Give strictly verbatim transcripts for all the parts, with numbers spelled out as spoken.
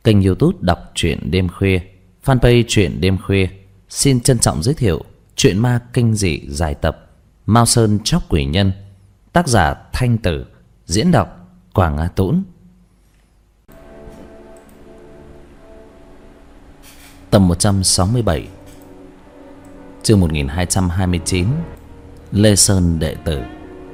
Kênh YouTube đọc truyện đêm khuya, fanpage truyện đêm khuya xin trân trọng giới thiệu truyện ma kinh dị dài tập Mao Sơn Chóc Quỷ Nhân, tác giả Thanh Tử, diễn đọc Quảng Á Tũng. Tập một trăm sáu mươi bảy, chương một nghìn hai trăm hai mươi chín, Lê Sơn đệ tử.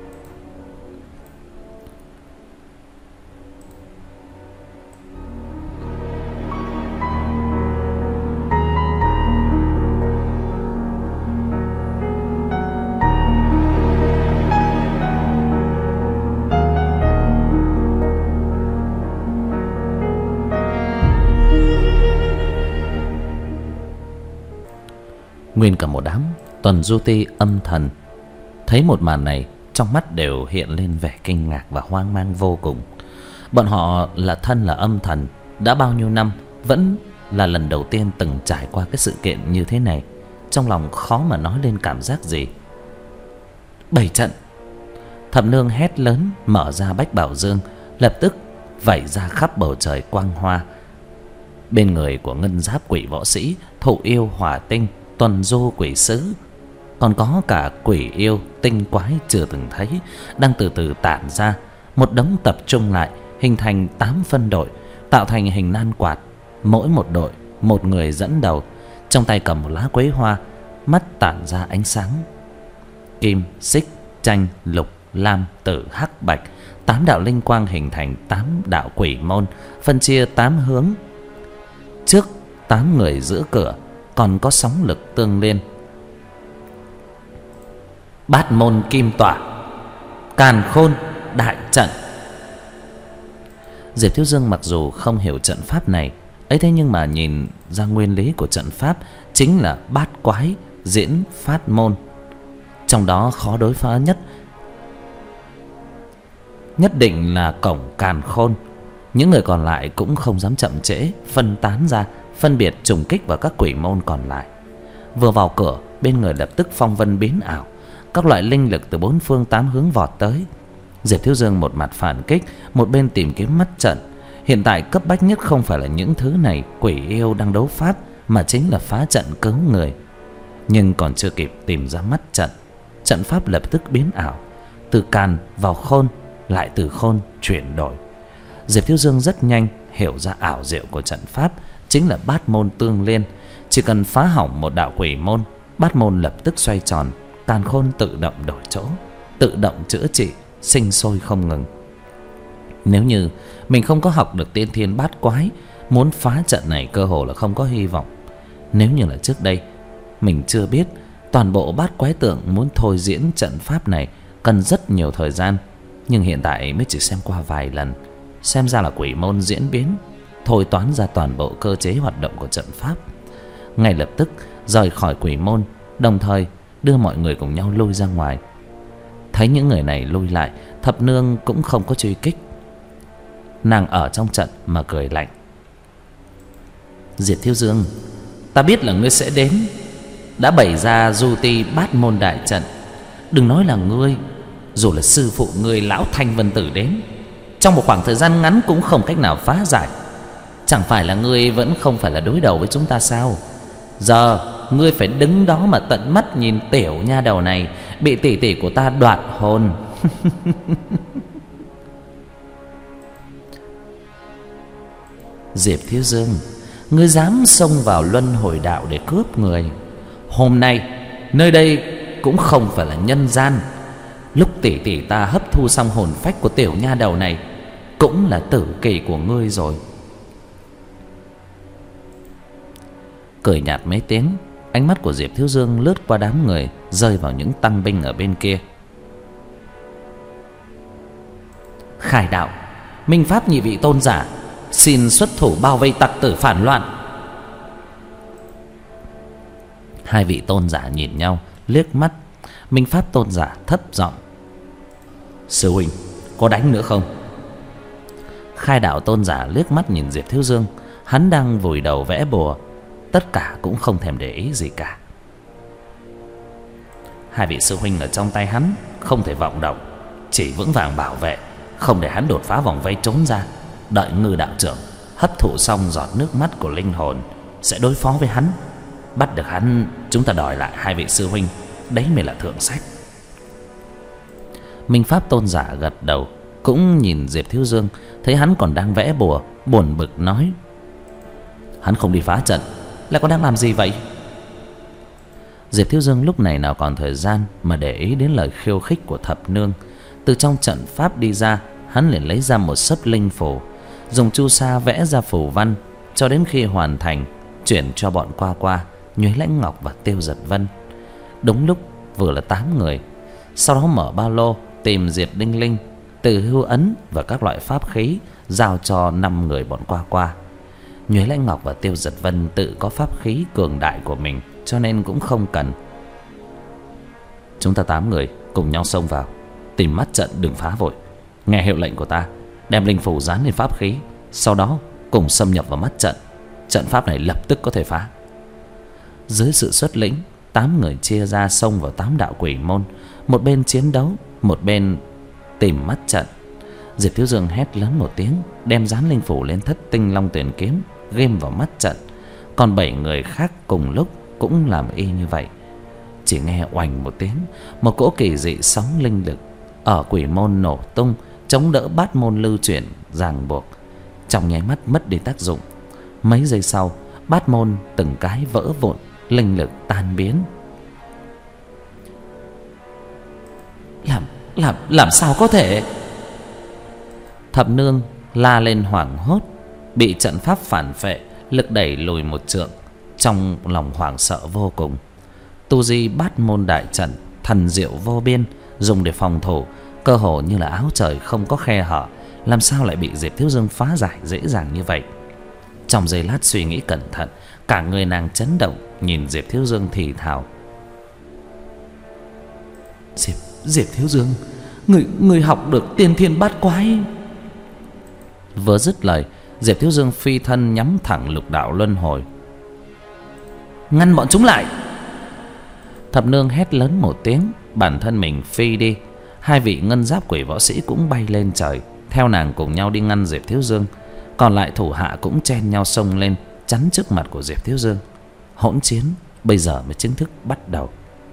Nguyên cả một đám tuần du ti âm thần thấy một màn này, trong mắt đều hiện lên vẻ kinh ngạc và hoang mang vô cùng. Bọn họ là thân là âm thần, đã bao nhiêu năm vẫn là lần đầu tiên từng trải qua cái sự kiện như thế này. Trong lòng khó mà nói lên cảm giác gì. Bảy trận. Thập nương hét lớn, mở ra bách bảo dương, lập tức vẩy ra khắp bầu trời quang hoa. Bên người của ngân giáp quỷ võ sĩ, thụ yêu hỏa tinh, tuần du quỷ sứ, còn có cả quỷ yêu tinh quái chưa từng thấy, đang từ từ tản ra. Một đống tập trung lại, hình thành tám phân đội, tạo thành hình nan quạt. Mỗi một đội một người dẫn đầu, trong tay cầm một lá quế hoa, mắt tản ra ánh sáng kim, xích, chanh, lục, lam, tử, hắc, bạch. Tám đạo linh quang hình thành tám đạo quỷ môn, phân chia tám hướng. Trước tám người giữa cửa còn có sóng lực tương liên. Bát môn kim tỏa, càn khôn đại trận. Diệp Thiếu Dương mặc dù không hiểu trận pháp này ấy, thế nhưng mà nhìn ra nguyên lý của trận pháp chính là bát quái diễn phát môn. Trong đó khó đối phó nhất nhất định là cổng càn khôn. Những người còn lại cũng không dám chậm trễ, phân tán ra, phân biệt trùng kích vào các quỷ môn còn lại. Vừa vào cửa, bên người lập tức phong vân biến ảo, các loại linh lực từ bốn phương tám hướng vọt tới. Diệp Thiếu Dương một mặt phản kích, một bên tìm kiếm mắt trận. Hiện tại cấp bách nhất không phải là những thứ này quỷ yêu đang đấu pháp, mà chính là phá trận cứu người. Nhưng còn chưa kịp tìm ra mắt trận, trận pháp lập tức biến ảo, từ càn vào khôn, lại từ khôn chuyển đổi. Diệp Thiếu Dương rất nhanh hiểu ra ảo diệu của trận pháp chính là bát môn tương liên. Chỉ cần phá hỏng một đạo quỷ môn, bát môn lập tức xoay tròn, càn khôn tự động đổi chỗ, tự động chữa trị, sinh sôi không ngừng. Nếu như mình không có học được tiên thiên bát quái, muốn phá trận này cơ hồ là không có hy vọng. Nếu như là trước đây mình chưa biết toàn bộ bát quái tượng muốn thôi diễn trận pháp này cần rất nhiều thời gian, nhưng hiện tại mới chỉ xem qua vài lần, xem ra là quỷ môn diễn biến, thôi toán ra toàn bộ cơ chế hoạt động của trận pháp. Ngay lập tức rời khỏi quỷ môn, đồng thời đưa mọi người cùng nhau lui ra ngoài. Thấy những người này lui lại, thập nương cũng không có truy kích. Nàng ở trong trận mà cười lạnh. Diệp Thiếu Dương, ta biết là ngươi sẽ đến, đã bày ra du ti bát môn đại trận. Đừng nói là ngươi, dù là sư phụ ngươi lão Thanh Vân Tử đến, trong một khoảng thời gian ngắn cũng không cách nào phá giải. Chẳng phải là ngươi vẫn không phải là đối đầu với chúng ta sao? Giờ ngươi phải đứng đó mà tận mắt nhìn tiểu nha đầu này bị tỷ tỷ của ta đoạt hồn. Diệp Thiếu Dương, ngươi dám xông vào luân hồi đạo để cướp người. Hôm nay nơi đây cũng không phải là nhân gian. Lúc tỷ tỷ ta hấp thu xong hồn phách của tiểu nha đầu này cũng là tử kỳ của ngươi rồi. Cười nhạt mấy tiếng, ánh mắt của Diệp Thiếu Dương lướt qua đám người, rơi vào những tăng binh ở bên kia. Khải đạo, Minh Pháp nhị vị tôn giả, xin xuất thủ bao vây tặc tử phản loạn. Hai vị tôn giả nhìn nhau liếc mắt. Minh Pháp tôn giả thấp giọng: Sư huynh, có đánh nữa không? Khai đạo tôn giả liếc mắt nhìn Diệp Thiếu Dương, hắn đang vùi đầu vẽ bùa, tất cả cũng không thèm để ý gì cả. Hai vị sư huynh ở trong tay hắn, không thể vọng động, chỉ vững vàng bảo vệ, không để hắn đột phá vòng vây trốn ra, đợi Ngư đạo trưởng hấp thụ xong giọt nước mắt của linh hồn, sẽ đối phó với hắn. Bắt được hắn, chúng ta đòi lại hai vị sư huynh, đấy mới là thượng sách. Minh Pháp tôn giả gật đầu, cũng nhìn Diệp Thiếu Dương, thấy hắn còn đang vẽ bùa, buồn bực nói: hắn không đi phá trận, lại còn đang làm gì vậy? Diệp Thiếu Dương lúc này nào còn thời gian mà để ý đến lời khiêu khích của thập nương. Từ trong trận pháp đi ra, hắn liền lấy ra một sấp linh phù, dùng chu sa vẽ ra phù văn, cho đến khi hoàn thành chuyển cho bọn Qua Qua, Nhuế Lãnh Ngọc và Tiêu Giật Vân. Đúng lúc vừa là tám người. Sau đó mở ba lô tìm Diệt Đinh Linh, Từ Hưu Ấn và các loại pháp khí, giao cho năm người bọn Qua Qua. Nhuế Lãnh Ngọc và Tiêu Giật Vân tự có pháp khí cường đại của mình, cho nên cũng không cần. Chúng ta tám người cùng nhau xông vào, tìm mắt trận, đừng phá vội. Nghe hiệu lệnh của ta, đem linh phù dán lên pháp khí, sau đó cùng xâm nhập vào mắt trận. Trận pháp này lập tức có thể phá. Dưới sự xuất lĩnh, tám người chia ra xông vào tám đạo quỷ môn, một bên chiến đấu, một bên tìm mắt trận. Diệp Thiếu Dương hét lớn một tiếng, đem dán linh phủ lên Thất Tinh Long Tuyển kiếm, ghim vào mắt trận. Còn bảy người khác cùng lúc cũng làm y như vậy. Chỉ nghe oành một tiếng, một cỗ kỳ dị sóng linh lực ở quỷ môn nổ tung, chống đỡ bát môn lưu chuyển ràng buộc, trong nháy mắt mất đi tác dụng. Mấy giây sau, bát môn từng cái vỡ vụn, linh lực tan biến. Làm làm làm sao có thể? Thập nương la lên hoảng hốt, bị trận pháp phản phệ lực đẩy lùi một trượng, trong lòng hoảng sợ vô cùng. Tu di bát môn đại trận thần diệu vô biên, dùng để phòng thủ, cơ hồ như là áo trời không có khe hở, làm sao lại bị Diệp Thiếu Dương phá giải dễ dàng như vậy? Trong giây lát suy nghĩ cẩn thận, cả người nàng chấn động, nhìn Diệp Thiếu Dương thì thào: Diệp, Diệp Thiếu Dương, người, người học được tiên thiên bát quái. Vừa dứt lời, Diệp Thiếu Dương phi thân nhắm thẳng lục đạo luân hồi. Ngăn bọn chúng lại! Thập nương hét lớn một tiếng, bản thân mình phi đi. Hai vị ngân giáp quỷ võ sĩ cũng bay lên trời, theo nàng cùng nhau đi ngăn Diệp Thiếu Dương. Còn lại thủ hạ cũng chen nhau xông lên, chắn trước mặt của Diệp Thiếu Dương. Hỗn chiến bây giờ mới chính thức bắt đầu.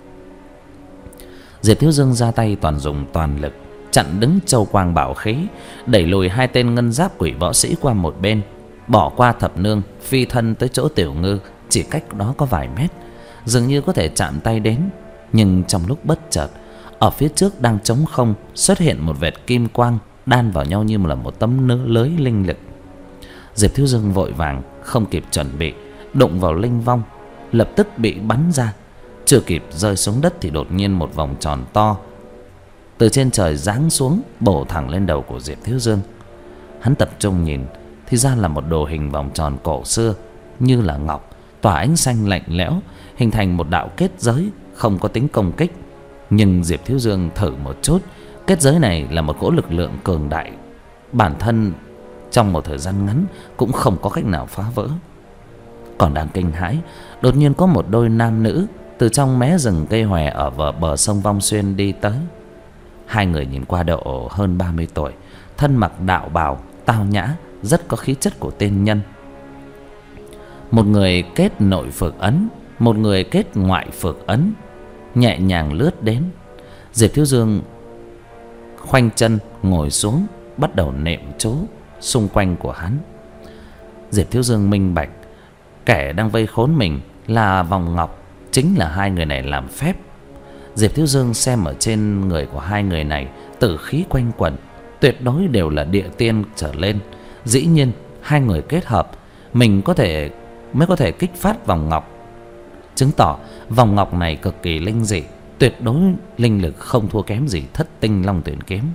Diệp Thiếu Dương ra tay toàn dùng toàn lực, chặn đứng châu quang bảo khí, đẩy lùi hai tên ngân giáp quỷ võ sĩ qua một bên, bỏ qua thập nương, phi thân tới chỗ Tiểu Ngư, chỉ cách đó có vài mét, dường như có thể chạm tay đến. Nhưng trong lúc bất chợt, ở phía trước đang trống không xuất hiện một vệt kim quang đan vào nhau như là một tấm lưới linh lực. Diệp Thiếu Dương vội vàng không kịp chuẩn bị, đụng vào linh vong, lập tức bị bắn ra. Chưa kịp rơi xuống đất thì đột nhiên một vòng tròn to từ trên trời giáng xuống, bổ thẳng lên đầu của Diệp Thiếu Dương. Hắn tập trung nhìn thì ra là một đồ hình vòng tròn cổ xưa như là ngọc, tỏa ánh xanh lạnh lẽo, hình thành một đạo kết giới, không có tính công kích. Nhưng Diệp Thiếu Dương thử một chút, kết giới này là một cỗ lực lượng cường đại, bản thân trong một thời gian ngắn cũng không có cách nào phá vỡ. Còn đang kinh hãi, đột nhiên có một đôi nam nữ từ trong mé rừng cây hòe ở bờ, bờ sông Vong Xuyên đi tới. Hai người nhìn qua độ hơn ba mươi tuổi, thân mặc đạo bào tao nhã, rất có khí chất của tiên nhân. Một người kết nội phược ấn, một người kết ngoại phược ấn, nhẹ nhàng lướt đến. Diệp Thiếu Dương khoanh chân ngồi xuống, bắt đầu nệm chú xung quanh của hắn. Diệp Thiếu Dương minh bạch, kẻ đang vây khốn mình là vòng ngọc, chính là hai người này làm phép. Diệp Thiếu Dương xem ở trên người của hai người này tử khí quanh quẩn, tuyệt đối đều là địa tiên trở lên. Dĩ nhiên hai người kết hợp, mình có thể mới có thể kích phát vòng ngọc, chứng tỏ vòng ngọc này cực kỳ linh dị, tuyệt đối linh lực không thua kém gì Thất Tinh Long Tuyển kiếm.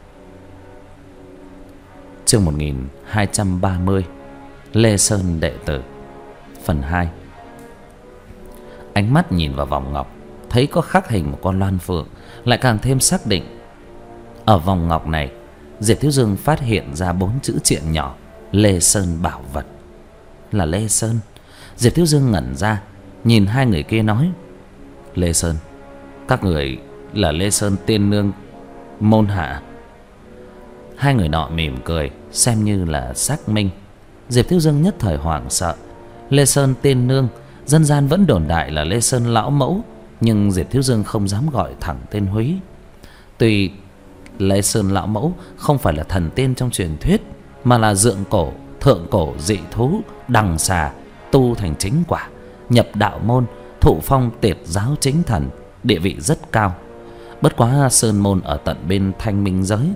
Chương một nghìn hai trăm ba mươi, Lê Sơn đệ tử, phần hai. Ánh mắt nhìn vào vòng ngọc, thấy có khắc hình một con loan phượng, lại càng thêm xác định. Ở vòng ngọc này, Diệp Thiếu Dương phát hiện ra bốn chữ triện nhỏ: Lê Sơn bảo vật. Là Lê Sơn. Diệp Thiếu Dương ngẩn ra, nhìn hai người kia nói: Lê Sơn, các người là Lê Sơn tiên nương môn hạ? Hai người nọ mỉm cười, xem như là xác minh. Diệp Thiếu Dương nhất thời hoảng sợ. Lê Sơn tiên nương, dân gian vẫn đồn đại là Lê Sơn lão mẫu, nhưng Diệp Thiếu Dương không dám gọi thẳng tên Húy. Tuy Lê Sơn lão mẫu không phải là thần tiên trong truyền thuyết, mà là dượng cổ, thượng cổ dị thú đằng xà tu thành chính quả, nhập đạo môn, thụ phong tiệt giáo chính thần, địa vị rất cao. Bất quá sơn môn ở tận bên Thanh Minh giới,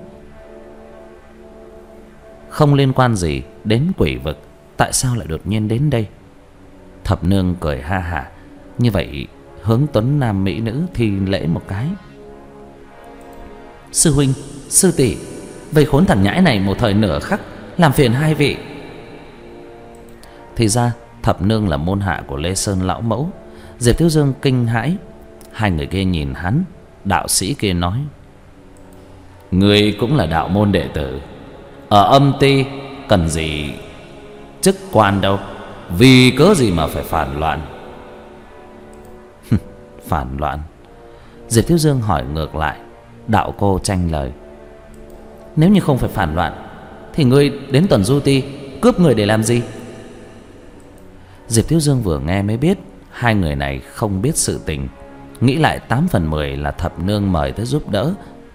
không liên quan gì đến quỷ vực, tại sao lại đột nhiên đến đây? Thập nương cười ha hả, như vậy hướng tuấn nam mỹ nữ thi lễ một cái. Sư huynh, sư tỷ, vây khốn thằng nhãi này một thời nửa khắc, làm phiền hai vị. Thì ra thập nương là môn hạ của Lê Sơn lão mẫu. Diệp Thiếu Dương kinh hãi. Hai người kia nhìn hắn. Đạo sĩ kia nói: ngươi cũng là đạo môn đệ tử, ở âm ty cần gì chức quan đâu, vì cớ gì mà phải phản loạn? Phản loạn? Diệp Thiếu Dương hỏi ngược lại. Đạo cô tranh lời: nếu như không phải phản loạn thì ngươi đến Tuần Du Ti cướp người để làm gì? Diệp Thiếu Dương vừa nghe mới biết hai người này không biết sự tình. Nghĩ lại tám phần mười là thập nương mời tới giúp đỡ,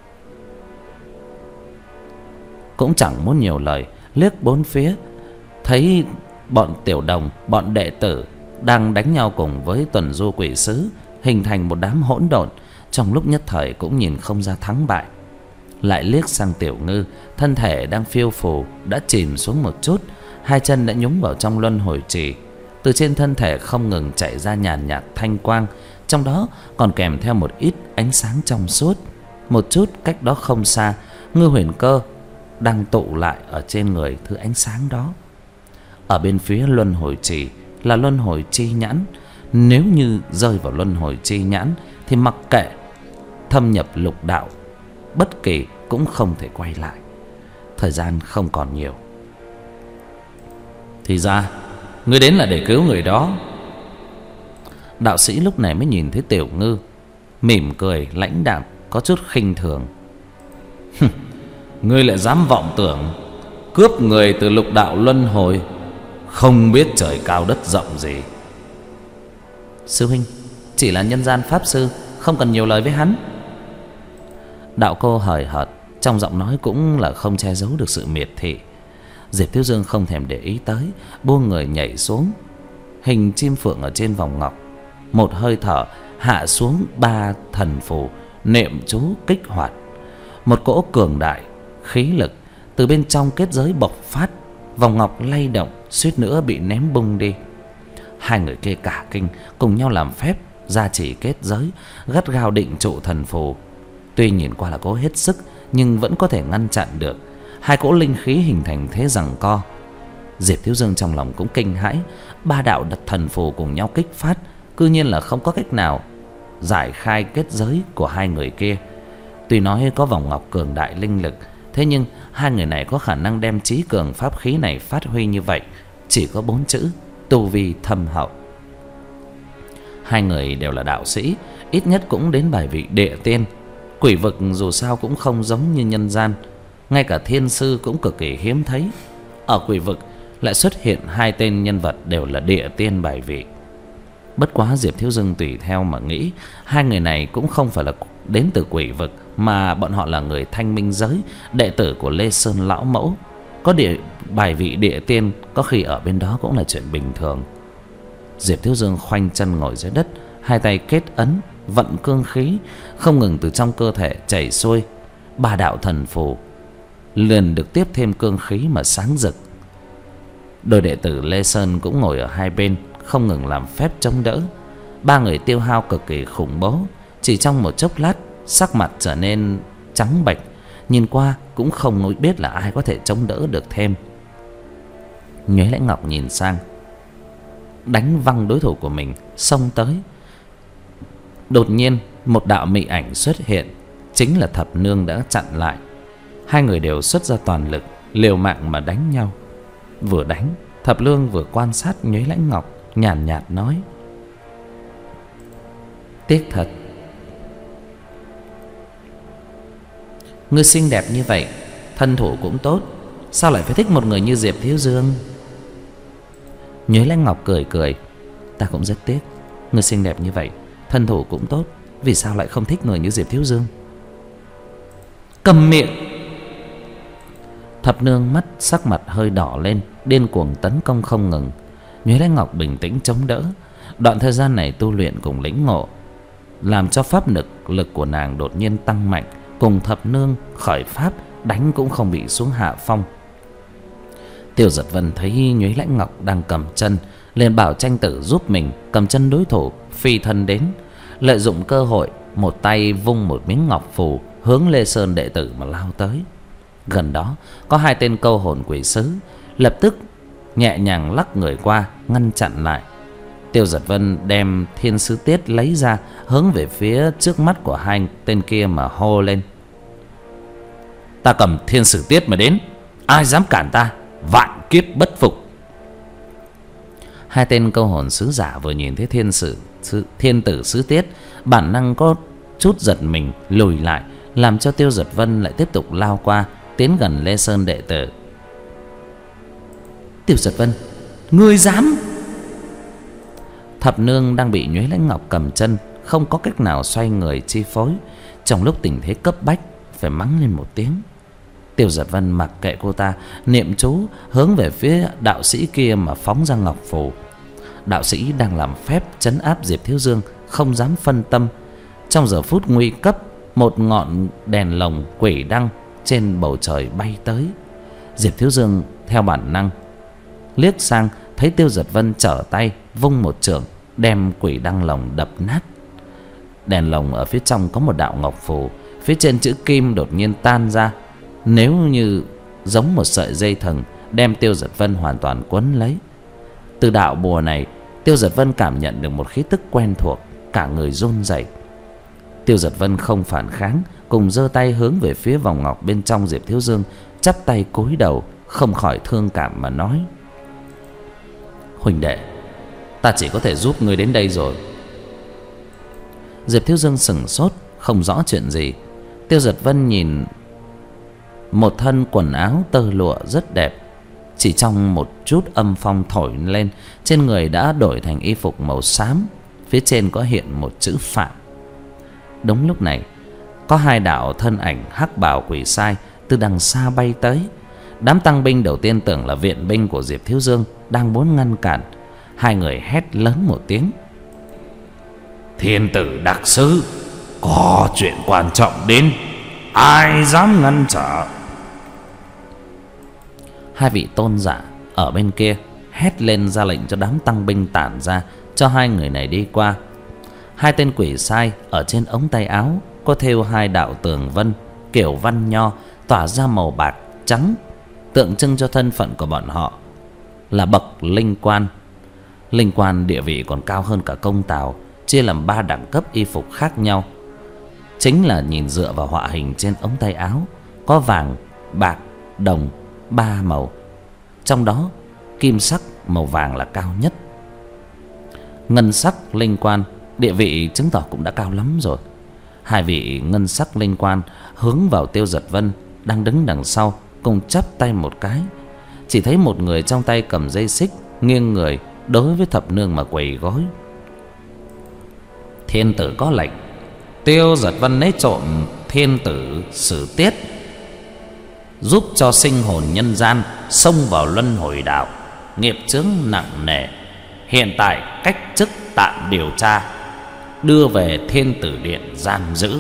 cũng chẳng muốn nhiều lời, liếc bốn phía, thấy bọn tiểu đồng, bọn đệ tử đang đánh nhau cùng với Tuần Du quỷ sứ, hình thành một đám hỗn độn. Trong lúc nhất thời cũng nhìn không ra thắng bại. Lại liếc sang Tiểu Ngư, thân thể đang phiêu phù đã chìm xuống một chút, hai chân đã nhúng vào trong luân hồi trì. Từ trên thân thể không ngừng chạy ra nhàn nhạt thanh quang, trong đó còn kèm theo một ít ánh sáng trong suốt. Một chút cách đó không xa, Ngư Huyền Cơ đang tụ lại ở trên người thứ ánh sáng đó. Ở bên phía luân hồi trì là luân hồi chi nhãn. Nếu như rơi vào luân hồi chi nhãn thì mặc kệ thâm nhập lục đạo bất kỳ cũng không thể quay lại. Thời gian không còn nhiều. Thì ra ngươi đến là để cứu người đó. Đạo sĩ lúc này mới nhìn thấy Tiểu Ngư, mỉm cười lãnh đạm, có chút khinh thường. Ngươi lại dám vọng tưởng cướp người từ lục đạo luân hồi, không biết trời cao đất rộng gì. Sư huynh chỉ là nhân gian pháp sư, không cần nhiều lời với hắn. Đạo cô hời hợt, trong giọng nói cũng là không che giấu được sự miệt thị. Diệp Thiếu Dương không thèm để ý tới, buông người nhảy xuống. Hình chim phượng ở trên vòng ngọc, một hơi thở hạ xuống ba thần phù, niệm chú kích hoạt. Một cỗ cường đại khí lực từ bên trong kết giới bộc phát, vòng ngọc lay động, suýt nữa bị ném bung đi. Hai người kia cả kinh, cùng nhau làm phép gia trì kết giới, gắt gao định trụ thần phù. Tuy nhìn qua là cố hết sức, nhưng vẫn có thể ngăn chặn được. Hai cỗ linh khí hình thành thế giằng co. Diệp Thiếu Dương trong lòng cũng kinh hãi. Ba đạo đặt thần phù cùng nhau kích phát, cư nhiên là không có cách nào giải khai kết giới của hai người kia. Tuy nói có vòng ngọc cường đại linh lực, thế nhưng hai người này có khả năng đem trí cường pháp khí này phát huy như vậy chỉ có bốn chữ: tu vi thâm hậu. Hai người đều là đạo sĩ, ít nhất cũng đến bài vị địa tiên. Quỷ vực dù sao cũng không giống như nhân gian, ngay cả thiên sư cũng cực kỳ hiếm thấy. Ở quỷ vực lại xuất hiện hai tên nhân vật đều là địa tiên bài vị. Bất quá Diệp Thiếu Dương tùy theo mà nghĩ, hai người này cũng không phải là đến từ quỷ vực, mà bọn họ là người Thanh Minh giới, đệ tử của Lê Sơn lão mẫu. Có địa bài vị địa tiên, có khi ở bên đó cũng là chuyện bình thường. Diệp Thiếu Dương khoanh chân ngồi dưới đất, hai tay kết ấn, vận cương khí không ngừng từ trong cơ thể chảy xuôi. Ba đạo thần phù liền được tiếp thêm cương khí mà sáng rực. Đôi đệ tử Lê Sơn cũng ngồi ở hai bên, không ngừng làm phép chống đỡ. Ba người tiêu hao cực kỳ khủng bố, chỉ trong một chốc lát sắc mặt trở nên trắng bệch, nhìn qua cũng không biết là ai có thể chống đỡ được thêm. Nhuế Lãnh Ngọc nhìn sang, đánh văng đối thủ của mình, xông tới. Đột nhiên một đạo mị ảnh xuất hiện, chính là Thập Nương đã chặn lại. Hai người đều xuất ra toàn lực, liều mạng mà đánh nhau. Vừa đánh, Thập Nương vừa quan sát Nhuế Lãnh Ngọc, nhàn nhạt, nhạt nói: tiếc thật, ngươi xinh đẹp như vậy, thân thủ cũng tốt, sao lại phải thích một người như Diệp Thiếu Dương? Nhuế Lãnh Ngọc cười cười. Ta cũng rất tiếc, người xinh đẹp như vậy, thân thủ cũng tốt, vì sao lại không thích người như Diệp Thiếu Dương? Cầm miệng! Thập nương mắt sắc mặt hơi đỏ lên, điên cuồng tấn công không ngừng. Nhuế Lãnh Ngọc bình tĩnh chống đỡ. Đoạn thời gian này tu luyện cùng lĩnh ngộ làm cho pháp lực lực của nàng đột nhiên tăng mạnh. Cùng thập nương khởi pháp, đánh cũng không bị xuống hạ phong. Tiêu Giật Vân thấy Nhuế Lãnh Ngọc đang cầm chân, liền bảo tranh tử giúp mình cầm chân đối thủ, phi thân đến, lợi dụng cơ hội một tay vung một miếng ngọc phù hướng Lê Sơn đệ tử mà lao tới. Gần đó có hai tên câu hồn quỷ sứ, lập tức nhẹ nhàng lắc người qua ngăn chặn lại. Tiêu Giật Vân đem Thiên Sứ Tiết lấy ra, hướng về phía trước mắt của hai tên kia mà hô lên: Ta cầm Thiên Sử Tiết mà đến, ai dám cản ta, vạn kiếp bất phục. Hai tên câu hồn sứ giả vừa nhìn thấy thiên sử thiên tử sứ Tiết, bản năng có chút giật mình lùi lại, làm cho Tiêu Giật Vân lại tiếp tục lao qua, tiến gần Lê Sơn đệ tử. Tiêu Giật Vân, ngươi dám! Thập nương đang bị Nhuế Lãnh Ngọc cầm chân, không có cách nào xoay người chi phối. Trong lúc tình thế cấp bách, phải mắng lên một tiếng. Tiêu Giật Vân mặc kệ cô ta, niệm chú hướng về phía đạo sĩ kia mà phóng ra ngọc phù. Đạo sĩ đang làm phép trấn áp Diệp Thiếu Dương, không dám phân tâm. Trong giờ phút nguy cấp, một ngọn đèn lồng quỷ đăng trên bầu trời bay tới. Diệp Thiếu Dương theo bản năng liếc sang, thấy Tiêu Giật Vân trở tay vung một chưởng, đem quỷ đăng lồng đập nát. Đèn lồng ở phía trong có một đạo ngọc phù, phía trên chữ kim đột nhiên tan ra, nếu như giống một sợi dây thừng, đem Tiêu Giật Vân hoàn toàn quấn lấy. Từ đạo bùa này, Tiêu Giật Vân cảm nhận được một khí tức quen thuộc, cả người run rẩy. Tiêu Giật Vân không phản kháng, cùng giơ tay hướng về phía vòng ngọc bên trong Diệp Thiếu Dương, chắp tay cúi đầu, không khỏi thương cảm mà nói: Huỳnh đệ, ta chỉ có thể giúp ngươi đến đây rồi. Diệp Thiếu Dương sững sốt, không rõ chuyện gì. Tiêu Giật Vân nhìn một thân quần áo tơ lụa rất đẹp, chỉ trong một chút âm phong thổi lên, trên người đã đổi thành y phục màu xám, phía trên có hiện một chữ Phạm. Đúng lúc này, có hai đạo thân ảnh hắc bào quỷ sai từ đằng xa bay tới. Đám tăng binh đầu tiên tưởng là viện binh của Diệp Thiếu Dương đang muốn ngăn cản. Hai người hét lớn một tiếng: Thiên tử đặc sứ, có chuyện quan trọng đến, ai dám ngăn trở? Hai vị tôn giả ở bên kia hét lên ra lệnh cho đám tăng binh tản ra, cho hai người này đi qua. Hai tên quỷ sai ở trên ống tay áo có thêu hai đạo tường vân kiểu văn nho, tỏa ra màu bạc trắng, tượng trưng cho thân phận của bọn họ là bậc linh quan. Linh quan địa vị còn cao hơn cả công tào, chia làm ba đẳng cấp y phục khác nhau. Chính là nhìn dựa vào họa hình trên ống tay áo, có vàng, bạc, đồng, ba màu. Trong đó kim sắc màu vàng là cao nhất. Ngân sắc linh quan địa vị chứng tỏ cũng đã cao lắm rồi. Hai vị ngân sắc linh quan hướng vào Tiêu Giật Vân đang đứng đằng sau, cùng chắp tay một cái. Chỉ thấy một người trong tay cầm dây xích, nghiêng người đối với thập nương mà quỳ gối. Thiên tử có lệnh, Tiêu Giật Vân lấy trộm thiên tử Sử Tiết, giúp cho sinh hồn nhân gian xông vào luân hồi đạo, nghiệp chướng nặng nề. Hiện tại cách chức tạm điều tra, đưa về Thiên Tử Điện giam giữ.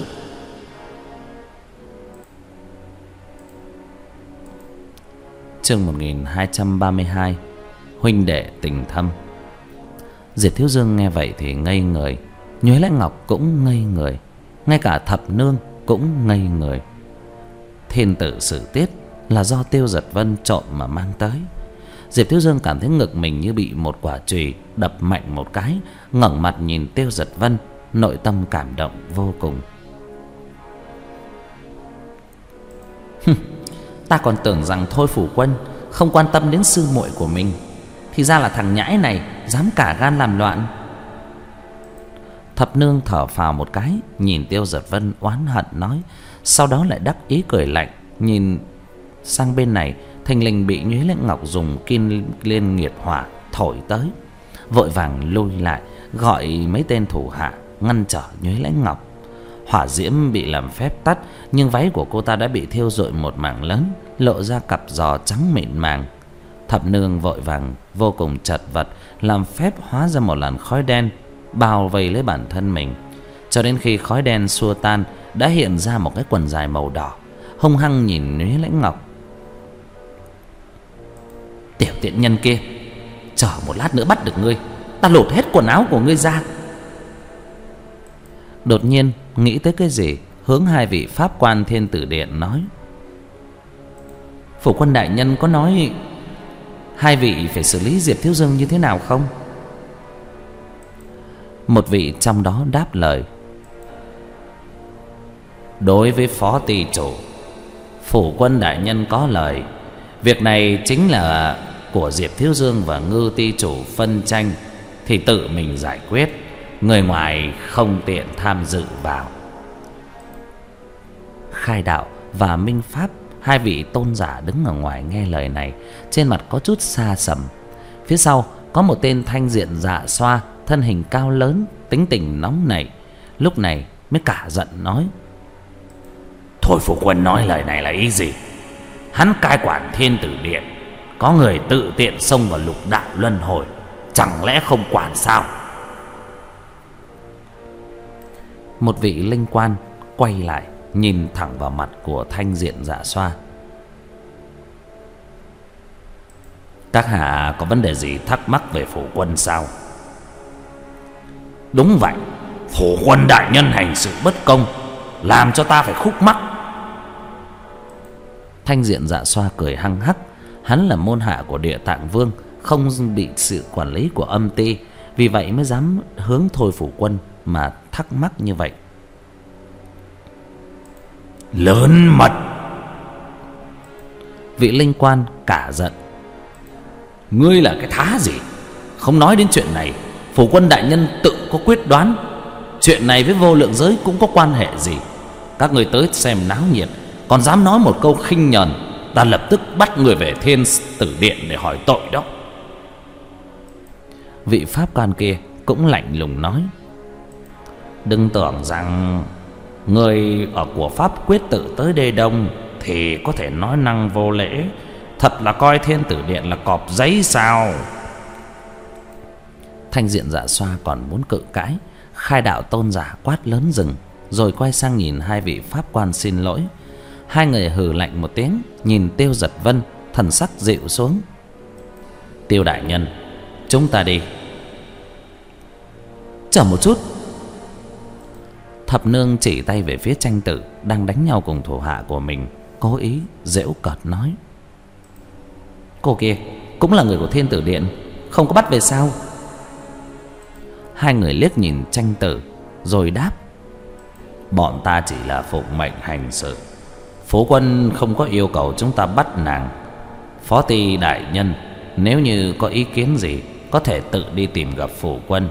Chương một nghìn hai trăm ba mươi hai. Huynh đệ tình thâm. Diệp Thiếu Dương nghe vậy thì ngây người, Nhuế Lãnh Ngọc cũng ngây người, ngay cả thập nương cũng ngây người. Thiên tử Sử Tiết là do Tiêu Giật Vân trộm mà mang tới. Diệp Thiếu Dương cảm thấy ngực mình như bị một quả chùy đập mạnh một cái, ngẩng mặt nhìn Tiêu Giật Vân, nội tâm cảm động vô cùng. Ta còn tưởng rằng Thôi Phủ Quân không quan tâm đến sư muội của mình, thì ra là thằng nhãi này dám cả gan làm loạn. Thập nương thở phào một cái, nhìn Tiêu Giật Vân oán hận nói, sau đó lại đắc ý cười lạnh, nhìn sang bên này, thình lình bị Nhuế Lãnh Ngọc dùng kim liên nghiệt hỏa thổi tới. Vội vàng lui lại, gọi mấy tên thủ hạ ngăn trở Nhuế Lãnh Ngọc. Hỏa diễm bị làm phép tắt, nhưng váy của cô ta đã bị thiêu rụi một mảng lớn, lộ ra cặp giò trắng mịn màng. Thập nương vội vàng vô cùng chật vật, làm phép hóa ra một làn khói đen bao vây lấy bản thân mình, cho đến khi khói đen xua tan, đã hiện ra một cái quần dài màu đỏ, hung hăng nhìn Nhuế Lãnh Ngọc. Tiểu tiện nhân kia, chờ một lát nữa bắt được ngươi, ta lột hết quần áo của ngươi ra. Đột nhiên nghĩ tới cái gì, hướng hai vị pháp quan Thiên Tử Điện nói: Phủ quân đại nhân có nói hai vị phải xử lý Diệp Thiếu Dương như thế nào không? Một vị trong đó đáp lời: Đối với phó ty chủ, phủ quân đại nhân có lời. Việc này chính là của Diệp Thiếu Dương và Ngư ty chủ phân tranh, thì tự mình giải quyết, người ngoài không tiện tham dự vào. Khai Đạo và Minh Pháp, hai vị tôn giả đứng ở ngoài nghe lời này, trên mặt có chút xa sầm. Phía sau có một tên thanh diện dạ xoa, thân hình cao lớn, tính tình nóng nảy, lúc này mới cả giận nói: Thôi phủ quân nói lời này là ý gì? Hắn cai quản Thiên Tử Điện, có người tự tiện xông vào lục đạo luân hồi, chẳng lẽ không quản sao? Một vị linh quan quay lại, nhìn thẳng vào mặt của thanh diện dạ xoa: Các hạ có vấn đề gì thắc mắc về phủ quân sao? Đúng vậy, phủ quân đại nhân hành sự bất công, làm cho ta phải khúc mắc. Thanh diện dạ xoa cười hăng hắc. Hắn là môn hạ của Địa Tạng Vương, không bị sự quản lý của âm ty, vì vậy mới dám hướng thôi phủ quân mà thắc mắc như vậy. Lớn mật! Vị linh quan cả giận: Ngươi là cái thá gì? Không nói đến chuyện này, phủ quân đại nhân tự có quyết đoán. Chuyện này với vô lượng giới cũng có quan hệ gì? Các người tới xem náo nhiệt, còn dám nói một câu khinh nhờn, ta lập tức bắt người về Thiên Tử Điện để hỏi tội đó. Vị pháp quan kia cũng lạnh lùng nói: Đừng tưởng rằng người ở của pháp quyết tự tới đây đông thì có thể nói năng vô lễ, thật là coi Thiên Tử Điện là cọp giấy sao? Thanh diện dạ xoa còn muốn cự cãi, Khai Đạo tôn giả quát lớn dừng, rồi quay sang nhìn hai vị pháp quan xin lỗi. Hai người hừ lạnh một tiếng, nhìn Tiêu Giật Vân, thần sắc dịu xuống: Tiêu đại nhân, chúng ta đi. Chờ một chút. Thập nương chỉ tay về phía Tranh Tử đang đánh nhau cùng thủ hạ của mình, cố ý giễu cợt nói: Cô kia cũng là người của Thiên Tử Điện, không có bắt về sao? Hai người liếc nhìn Tranh Tử rồi đáp: Bọn ta chỉ là phụng mệnh hành sự, phủ quân không có yêu cầu chúng ta bắt nàng. Phó ty đại nhân nếu như có ý kiến gì, có thể tự đi tìm gặp phủ quân.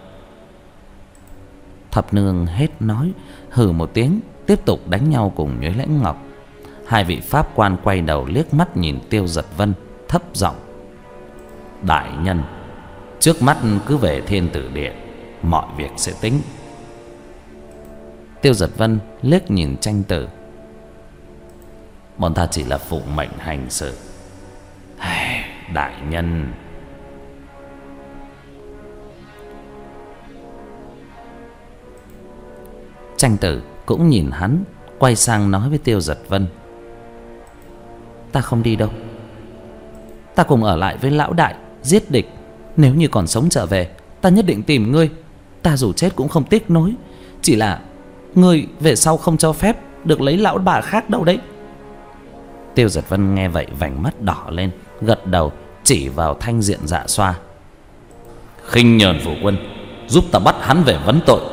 Thập nương hết nói, hừ một tiếng, tiếp tục đánh nhau cùng Nhuế Lãnh Ngọc. Hai vị pháp quan quay đầu liếc mắt nhìn Tiêu Giật Vân, thấp giọng: Đại nhân, trước mắt cứ về Thiên Tử Điện, mọi việc sẽ tính. Tiêu Giật Vân liếc nhìn Tranh Tử: Bọn ta chỉ là phụng mệnh hành sự. Đại nhân. Tranh Tử cũng nhìn hắn, quay sang nói với Tiêu Giật Vân: Ta không đi đâu, ta cùng ở lại với lão đại giết địch. Nếu như còn sống trở về, ta nhất định tìm ngươi. Ta dù chết cũng không tiếc nối. Chỉ là ngươi về sau không cho phép được lấy lão bà khác đâu đấy. Tiêu Giật Vân nghe vậy vành mắt đỏ lên, gật đầu chỉ vào thanh diện dạ xoa: Khinh nhờn phủ quân, giúp ta bắt hắn về vấn tội.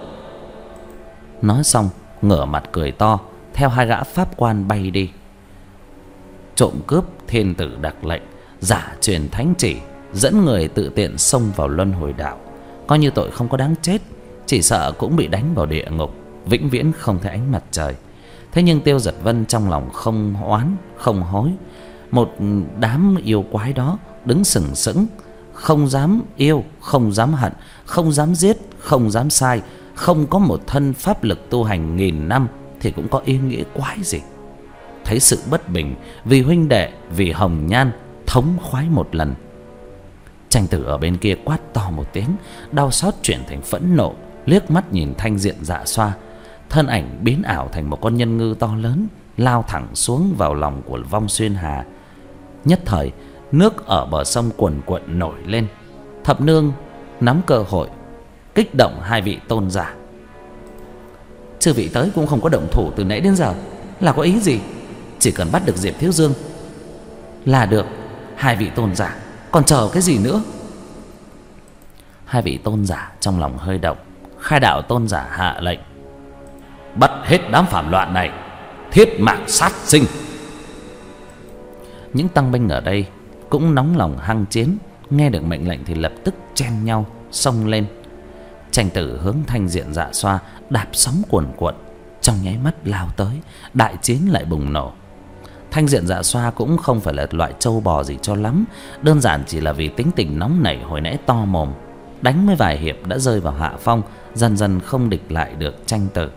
Nói xong ngửa mặt cười to, theo hai gã pháp quan bay đi. Trộm cướp thiên tử đặc lệnh, giả truyền thánh chỉ, dẫn người tự tiện xông vào luân hồi đạo, coi như tội không có đáng chết, chỉ sợ cũng bị đánh vào địa ngục, vĩnh viễn không thấy ánh mặt trời. Thế nhưng Tiêu Giật Vân trong lòng không oán không hối. Một đám yêu quái đó đứng sừng sững, không dám yêu, không dám hận, không dám giết, không dám sai, không có một thân pháp lực tu hành nghìn năm thì cũng có ý nghĩa quái gì. Thấy sự bất bình vì huynh đệ, vì hồng nhan, thống khoái một lần. Tranh tử ở bên kia quát to một tiếng, đau xót chuyển thành phẫn nộ, liếc mắt nhìn Thanh Diện Dạ Xoa. Thân ảnh biến ảo thành một con nhân ngư to lớn, lao thẳng xuống vào lòng của Vong Xuyên Hà. Nhất thời nước ở bờ sông cuồn cuộn nổi lên. Thập nương nắm cơ hội kích động hai vị tôn giả. Chư vị tới cũng không có động thủ từ nãy đến giờ, là có ý gì? Chỉ cần bắt được Diệp Thiếu Dương là được. Hai vị tôn giả còn chờ cái gì nữa? Hai vị tôn giả trong lòng hơi động. Khai đạo tôn giả hạ lệnh: bắt hết đám phản loạn này, thiết mạng sát sinh. Những tăng binh ở đây cũng nóng lòng hăng chiến, nghe được mệnh lệnh thì lập tức chen nhau xông lên. Tranh tử hướng Thanh Diện Dạ Xoa đạp sóng cuồn cuộn, trong nháy mắt lao tới, đại chiến lại bùng nổ. Thanh Diện Dạ Xoa cũng không phải là loại trâu bò gì cho lắm, đơn giản chỉ là vì tính tình nóng nảy hồi nãy to mồm, đánh mới vài hiệp đã rơi vào hạ phong, dần dần không địch lại được tranh tử.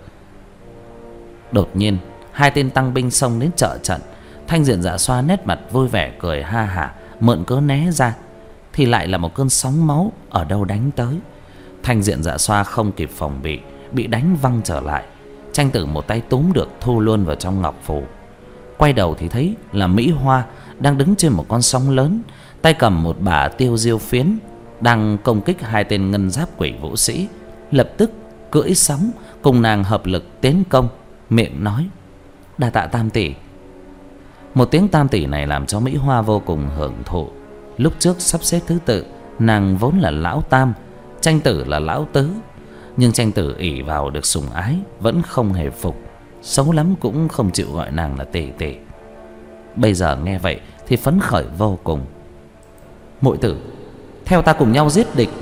Đột nhiên hai tên tăng binh xông đến trợ trận. Thanh Diện Dạ Xoa nét mặt vui vẻ cười ha hả, mượn cớ né ra thì lại là một cơn sóng máu ở đâu đánh tới. Thanh Diện Dạ Xoa không kịp phòng bị, bị đánh văng trở lại. Tranh tử một tay túm được thu luôn vào trong ngọc phù. Quay đầu thì thấy là Mỹ Hoa đang đứng trên một con sóng lớn, tay cầm một bả tiêu diêu phiến, đang công kích hai tên ngân giáp quỷ vũ sĩ. Lập tức cưỡi sóng cùng nàng hợp lực tiến công, miệng nói: đa tạ tam tỷ. Một tiếng tam tỷ này làm cho Mỹ Hoa vô cùng hưởng thụ. Lúc trước sắp xếp thứ tự, nàng vốn là lão tam, tranh tử là lão tứ, nhưng tranh tử ỷ vào được sủng ái vẫn không hề phục, xấu lắm cũng không chịu gọi nàng là tỷ tỷ. Bây giờ nghe vậy thì phấn khởi vô cùng. Muội tử, theo ta cùng nhau giết địch.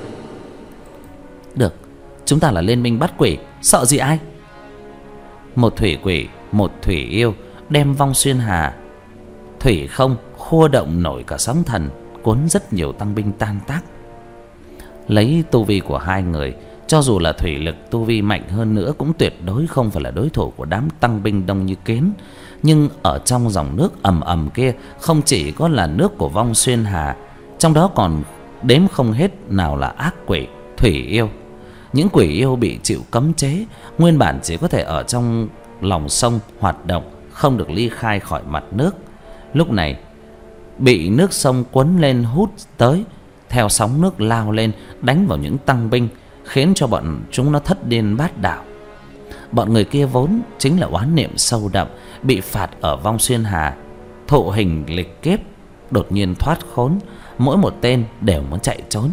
Được, chúng ta là liên minh bắt quỷ, sợ gì ai? Một thủy quỷ, một thủy yêu đem Vong Xuyên Hà thủy không khua động nổi cả sóng thần, cuốn rất nhiều tăng binh tan tác. Lấy tu vi của hai người, cho dù là thủy lực tu vi mạnh hơn nữa cũng tuyệt đối không phải là đối thủ của đám tăng binh đông như kiến. Nhưng ở trong dòng nước ầm ầm kia không chỉ có là nước của Vong Xuyên Hà, trong đó còn đếm không hết nào là ác quỷ, thủy yêu. Những quỷ yêu bị chịu cấm chế, nguyên bản chỉ có thể ở trong lòng sông hoạt động, không được ly khai khỏi mặt nước. Lúc này bị nước sông cuốn lên hút tới, theo sóng nước lao lên đánh vào những tăng binh, khiến cho bọn chúng nó thất điên bát đảo. Bọn người kia vốn chính là oán niệm sâu đậm, bị phạt ở Vong Xuyên Hà, thụ hình lịch kiếp, đột nhiên thoát khốn, mỗi một tên đều muốn chạy trốn.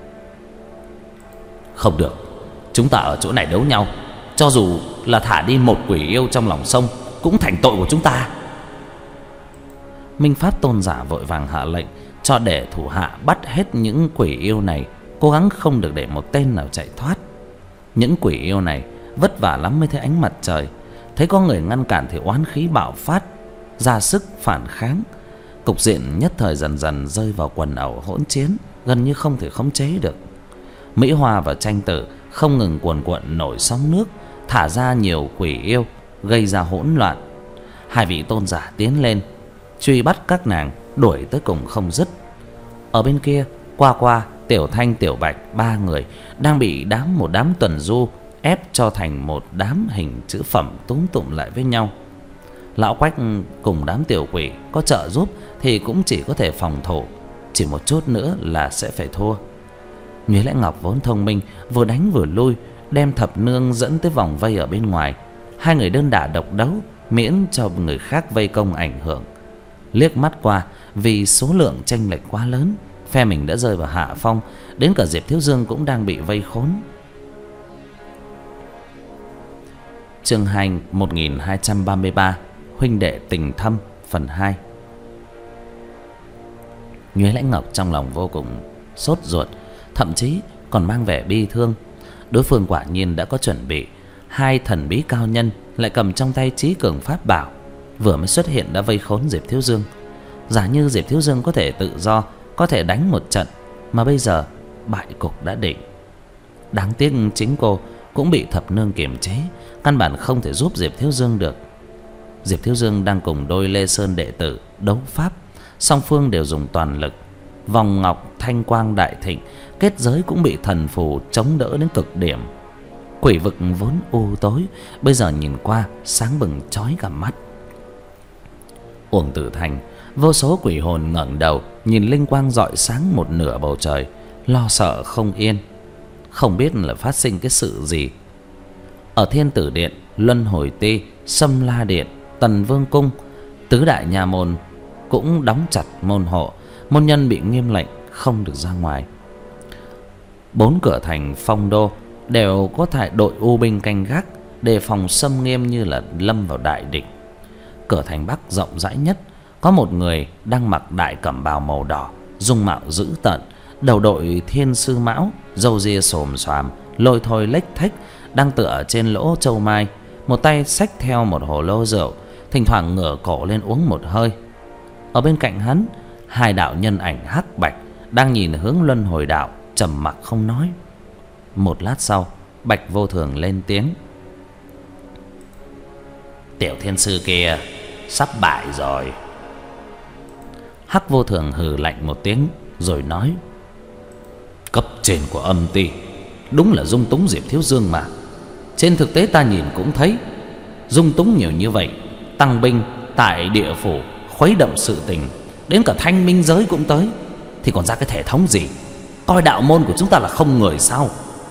Không được, chúng ta ở chỗ này đấu nhau, cho dù là thả đi một quỷ yêu trong lòng sông cũng thành tội của chúng ta. Minh Pháp tôn giả vội vàng hạ lệnh cho để thủ hạ bắt hết những quỷ yêu này, cố gắng không được để một tên nào chạy thoát. Những quỷ yêu này vất vả lắm mới thấy ánh mặt trời, thấy có người ngăn cản thì oán khí bạo phát, ra sức phản kháng. Cục diện nhất thời dần dần rơi vào quần ẩu hỗn chiến, gần như không thể khống chế được. Mỹ Hoa và tranh tử không ngừng cuồn cuộn nổi sóng nước, thả ra nhiều quỷ yêu, gây ra hỗn loạn. Hai vị tôn giả tiến lên truy bắt các nàng, đuổi tới cùng không dứt. Ở bên kia, Qua Qua, Tiểu Thanh, Tiểu Bạch, ba người đang bị đám một đám tuần du ép cho thành một đám hình chữ phẩm túm tụm lại với nhau. Lão Quách cùng đám tiểu quỷ có trợ giúp thì cũng chỉ có thể phòng thủ, chỉ một chút nữa là sẽ phải thua. Nhuế Lãnh Ngọc vốn thông minh, vừa đánh vừa lui, đem Thập Nương dẫn tới vòng vây ở bên ngoài. Hai người đơn đả độc đấu, miễn cho người khác vây công ảnh hưởng. Liếc mắt qua, vì số lượng chênh lệch quá lớn, phe mình đã rơi vào hạ phong, đến cả Diệp Thiếu Dương cũng đang bị vây khốn. Chương hai một nghìn hai trăm ba mươi ba, huynh đệ tình thâm, phần hai. Nhuế Lãnh Ngọc trong lòng vô cùng sốt ruột, thậm chí còn mang vẻ bi thương. Đối phương quả nhiên đã có chuẩn bị, hai thần bí cao nhân lại cầm trong tay trí cường pháp bảo, vừa mới xuất hiện đã vây khốn Diệp Thiếu Dương. Giả như Diệp Thiếu Dương có thể tự do, có thể đánh một trận, mà bây giờ bại cục đã định. Đáng tiếc chính cô cũng bị thập nương kiềm chế, căn bản không thể giúp Diệp Thiếu Dương được. Diệp Thiếu Dương đang cùng đôi Lê Sơn đệ tử đấu pháp, song phương đều dùng toàn lực. Vòng ngọc thanh quang đại thịnh, kết giới cũng bị thần phù chống đỡ đến cực điểm. Quỷ vực vốn u tối, bây giờ nhìn qua sáng bừng chói cả mắt. Uổng Tử Thành, vô số quỷ hồn ngẩng đầu nhìn linh quang rọi sáng một nửa bầu trời, lo sợ không yên, không biết là phát sinh cái sự gì. Ở Thiên Tử Điện, Luân Hồi Ti, Sâm La Điện, Tần Vương Cung, tứ đại nha môn cũng đóng chặt môn hộ, môn nhân bị nghiêm lệnh không được ra ngoài. Bốn cửa thành Phong Đô đều có thải đội u binh canh gác, đề phòng xâm nghiêm như là lâm vào đại địch. Cửa thành Bắc rộng rãi nhất, có một người đang mặc đại cẩm bào màu đỏ, dung mạo dữ tợn, đầu đội thiên sư mão, râu ria xồm xoàm, lôi thôi lếch thếch, đang tựa trên lỗ châu mai, một tay xách theo một hồ lô rượu, thỉnh thoảng ngửa cổ lên uống một hơi. Ở bên cạnh hắn, hai đạo nhân ảnh hắc bạch đang nhìn hướng Luân Hồi Đạo, trầm mặc không nói. Một lát sau, Bạch Vô Thường lên tiếng: "Tiểu thiên sư kia sắp bại rồi." Hắc Vô Thường hừ lạnh một tiếng rồi nói: "Cấp trên của âm ty đúng là dung túng Diệp Thiếu Dương mà. Trên thực tế ta nhìn cũng thấy, dung túng nhiều như vậy, tăng binh tại địa phủ, khuấy động sự tình, đến cả thanh minh giới cũng tới, thì còn ra cái thể thống gì? Coi đạo môn của chúng ta là không người sao?"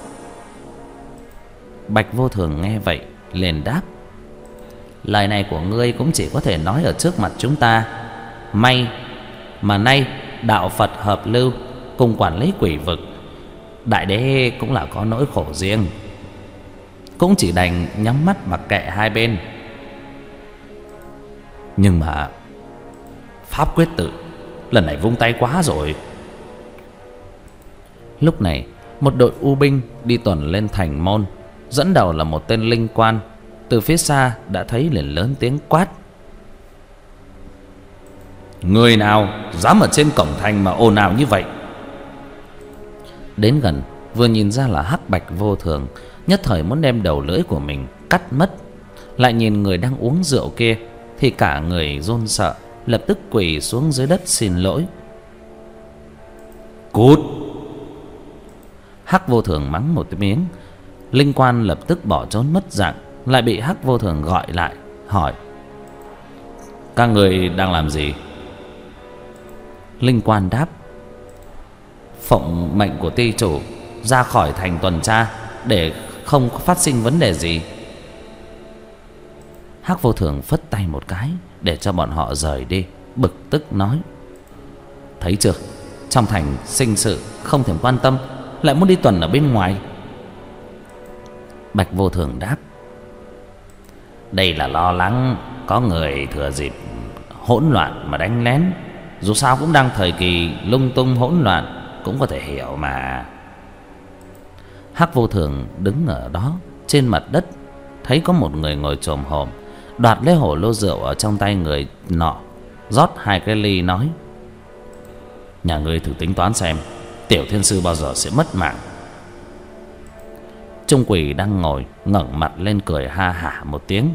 Bạch Vô Thường nghe vậy liền đáp: "Lời này của ngươi cũng chỉ có thể nói ở trước mặt chúng ta. May mà nay đạo Phật hợp lưu, cùng quản lý quỷ vực, đại đế cũng là có nỗi khổ riêng, cũng chỉ đành nhắm mắt mặc kệ hai bên. Nhưng mà pháp quyết tự lần này vung tay quá rồi." Lúc này, một đội u binh đi tuần lên thành môn, dẫn đầu là một tên linh quan. Từ phía xa đã thấy liền lớn tiếng quát: "Người nào dám ở trên cổng thành mà ồn ào như vậy?" Đến gần, vừa nhìn ra là Hắc Bạch Vô Thường, nhất thời muốn đem đầu lưỡi của mình cắt mất. Lại nhìn người đang uống rượu kia thì cả người run sợ, lập tức quỳ xuống dưới đất xin lỗi. "Cút!" Hắc Vô Thường mắng một tiếng. Linh quan lập tức bỏ trốn mất dạng, lại bị Hắc Vô Thường gọi lại hỏi: "Các người đang làm gì?" Linh quan đáp: "Phụng mệnh của ty chủ ra khỏi thành tuần tra, để không phát sinh vấn đề gì." Hắc Vô Thường phất tay một cái để cho bọn họ rời đi, bực tức nói: "Thấy chưa, trong thành sinh sự không thèm quan tâm, lại muốn đi tuần ở bên ngoài." Bạch Vô Thường đáp: "Đây là lo lắng có người thừa dịp hỗn loạn mà đánh lén. Dù sao cũng đang thời kỳ lung tung hỗn loạn, cũng có thể hiểu mà." Hắc Vô Thường đứng ở đó trên mặt đất, thấy có một người ngồi chồm hổm, đoạt lấy hồ lô rượu ở trong tay người nọ, rót hai cái ly nói: "Nhà ngươi thử tính toán xem, tiểu thiên sư bao giờ sẽ mất mạng?" Trung quỷ đang ngồi ngẩng mặt lên cười ha hả một tiếng: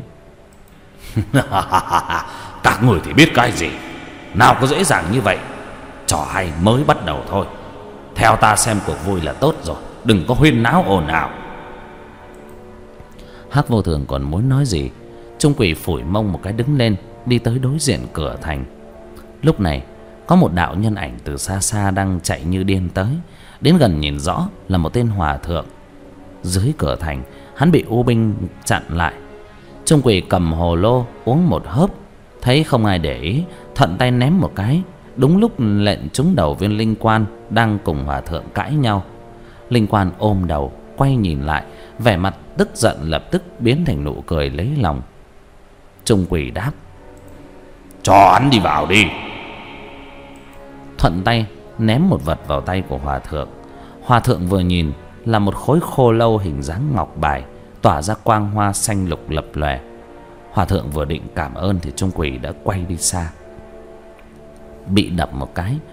"Các người thì biết cái gì, nào có dễ dàng như vậy. Trò hay mới bắt đầu thôi. Theo ta xem cuộc vui là tốt rồi, đừng có huyên náo ồn ào." Hắc Vô Thường còn muốn nói gì, Trung quỷ phủi mông một cái đứng lên, đi tới đối diện cửa thành. Lúc này có một đạo nhân ảnh từ xa xa đang chạy như điên tới. Đến gần nhìn rõ là một tên hòa thượng. Dưới cửa thành, hắn bị u binh chặn lại. Trung quỷ cầm hồ lô uống một hớp, thấy không ai để ý, thuận tay ném một cái, đúng lúc lệnh trúng đầu viên linh quan đang cùng hòa thượng cãi nhau. Linh quan ôm đầu quay nhìn lại, vẻ mặt tức giận lập tức biến thành nụ cười lấy lòng. Trung quỷ đáp: "Cho hắn đi vào đi." Thuận tay ném một vật vào tay của hòa thượng. Hòa thượng vừa nhìn là một khối khô lâu hình dáng ngọc bài, tỏa ra quang hoa xanh lục lập lòe. Hòa thượng vừa định cảm ơn thì Trung quỷ đã quay đi xa. Bị đập một cái,